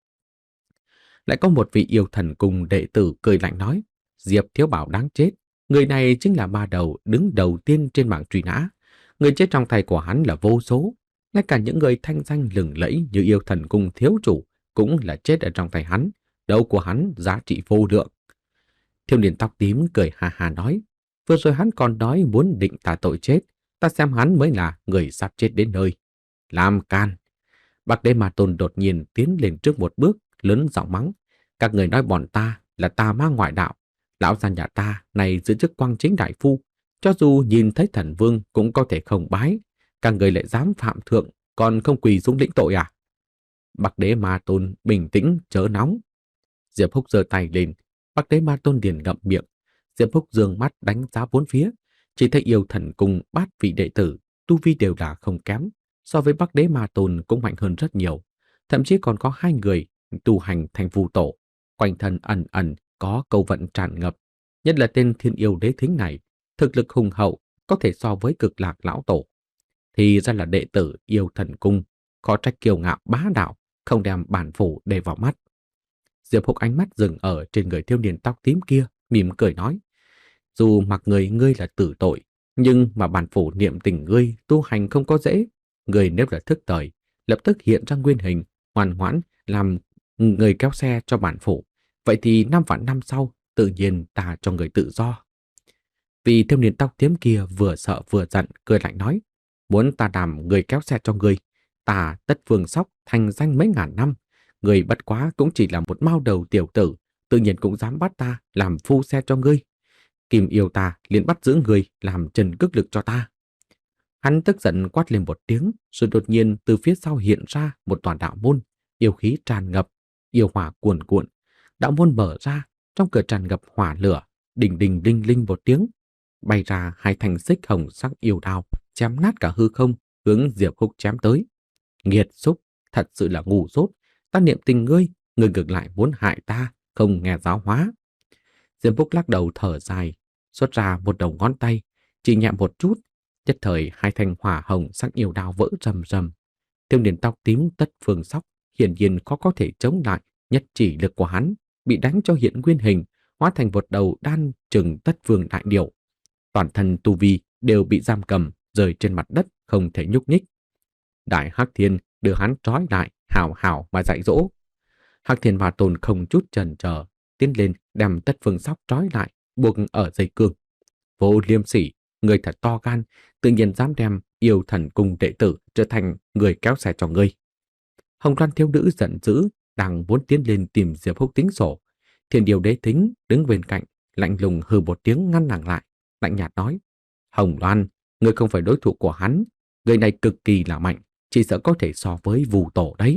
Lại có một vị Yêu Thần Cung đệ tử cười lạnh nói: Diệp Thiếu Bảo đáng chết, người này chính là ma đầu đứng đầu tiên trên bảng truy nã. Người chết trong tay của hắn là vô số, ngay cả những người thanh danh lừng lẫy như Yêu Thần Cung thiếu chủ cũng là chết ở trong tay hắn, đầu của hắn giá trị vô lượng. Thiếu niên tóc tím cười hà hà nói: Vừa rồi hắn còn nói muốn định ta tội chết, ta xem hắn mới là người sắp chết đến nơi. Làm can! Bạc Đế Ma Tôn đột nhiên tiến lên trước một bước, lớn giọng mắng: Các người nói bọn ta là tà ma ngoại đạo, lão gia nhà ta này giữ chức Quang Chính Đại Phu, Cho dù nhìn thấy thần vương cũng có thể không bái, các người lại dám phạm thượng, còn không quỳ xuống lĩnh tội à? Bắc Đế Ma Tôn bình tĩnh chớ nóng. Diệp Húc giơ tay lên, Bắc Đế Ma Tôn liền ngậm miệng. Diệp Húc dương mắt đánh giá bốn phía, chỉ thấy yêu thần cùng bát vị đệ tử, tu vi đều là không kém, so với Bắc Đế Ma Tôn cũng mạnh hơn rất nhiều. Thậm chí còn có hai người tu hành thành phù tổ, quanh thân ẩn ẩn có câu vận tràn ngập. Nhất là tên Thiên Yêu Đế Thính này, thực lực hùng hậu, có thể so với Cực Lạc lão tổ. Thì ra là đệ tử yêu thần cung, khó trách kiêu ngạo bá đạo, không đem bản phủ để vào mắt. Diệp Húc ánh mắt dừng ở trên người thiếu niên tóc tím kia, mỉm cười nói: dù mặc người ngươi là tử tội, nhưng mà bản phủ niệm tình ngươi tu hành không có dễ. Ngươi nếu là thức thời, lập tức hiện ra nguyên hình, ngoan ngoãn làm người kéo xe cho bản phủ. Vậy thì năm vạn năm sau, tự nhiên ta cho người tự do. Vì thiếu niên tóc tím kia vừa sợ vừa giận, cười lạnh nói: muốn ta làm người kéo xe cho ngươi, ta Tất Vương Sóc thành danh mấy ngàn năm, ngươi bất quá cũng chỉ là một mao đầu tiểu tử, tự nhiên cũng dám bắt ta làm phu xe cho ngươi. Kim yêu ta liền bắt giữ người làm trần cước lực cho ta. Hắn tức giận quát lên một tiếng, rồi đột nhiên từ phía sau hiện ra một tòa đạo môn, yêu khí tràn ngập, yêu hỏa cuồn cuộn. Đạo môn mở ra, trong cửa tràn ngập hỏa lửa, đình đình đinh linh một tiếng, bay ra hai thanh xích hồng sắc yêu đao, chém nát cả hư không, hướng Diệp Húc chém tới. Nghiệt xúc, thật sự là ngu dốt, ta niệm tình ngươi, ngươi ngược lại muốn hại ta, không nghe giáo hóa. Diệp Húc lắc đầu thở dài, xuất ra một đầu ngón tay, chỉ nhẹ một chút, nhất thời hai thanh hỏa hồng sắc yêu đao vỡ rầm rầm. Thiếu niên tóc tím Tất Phương Sóc hiển nhiên khó có thể chống lại nhất chỉ lực của hắn, bị đánh cho hiện nguyên hình, hóa thành một đầu đan chừng Tất Phương đại điểu. Toàn thân tu vi đều bị giam cầm, rơi trên mặt đất không thể nhúc nhích. Đại Hắc Thiên đưa hắn trói lại, hào hào mà dạy dỗ. Hắc Thiên Ma Tôn không chút chần chờ, tiến lên đem Tất Phương Sóc trói lại, buộc ở dây cương. Vô liêm sỉ, người thật to gan, tự nhiên dám đem yêu thần cung đệ tử trở thành người kéo xe cho ngươi. Hồng Loan thiếu nữ giận dữ, đang muốn tiến lên tìm Diệp Húc tính sổ. Thiên Điều Đế Thính đứng bên cạnh, lạnh lùng hừ một tiếng ngăn nàng lại, lạnh nhạt nói: Hồng Loan, ngươi không phải đối thủ của hắn, người này cực kỳ là mạnh, chỉ sợ có thể so với Vù Tổ đấy.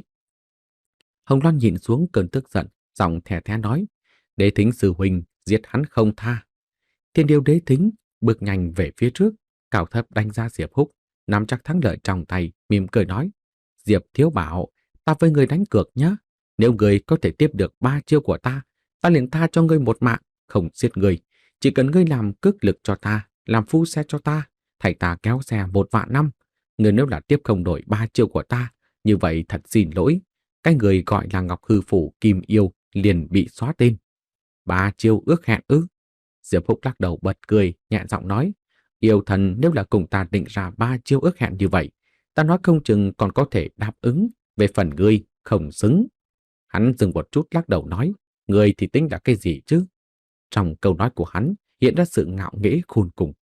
Hồng Loan nhìn xuống cơn tức giận, giọng thè thé nói: Đế Thính sư huynh, giết hắn không tha. Thiên Điêu Đế Thính bước nhanh về phía trước, cao thấp đánh giá Diệp Húc, nắm chắc thắng lợi trong tay, mỉm cười nói: Diệp thiếu bảo, ta với người đánh cược nhé. Nếu người có thể tiếp được ba chiêu của ta, ta liền tha cho ngươi một mạng, không giết người. Chỉ cần ngươi làm cước lực cho ta, làm phu xe cho ta, thầy ta kéo xe một vạn năm. Người nếu là tiếp không nổi ba chiêu của ta, như vậy thật xin lỗi. Cái người gọi là Ngọc Hư Phủ Kim Yêu liền bị xóa tên. Ba chiêu ước hẹn ư? Diệp Húc lắc đầu bật cười, nhẹ giọng nói: Yêu thần nếu là cùng ta định ra ba chiêu ước hẹn như vậy, ta nói không chừng còn có thể đáp ứng. Về phần ngươi, không xứng. Hắn dừng một chút lắc đầu nói: Ngươi thì tính là cái gì chứ? Trong câu nói của hắn hiện ra sự ngạo nghễ khôn cùng.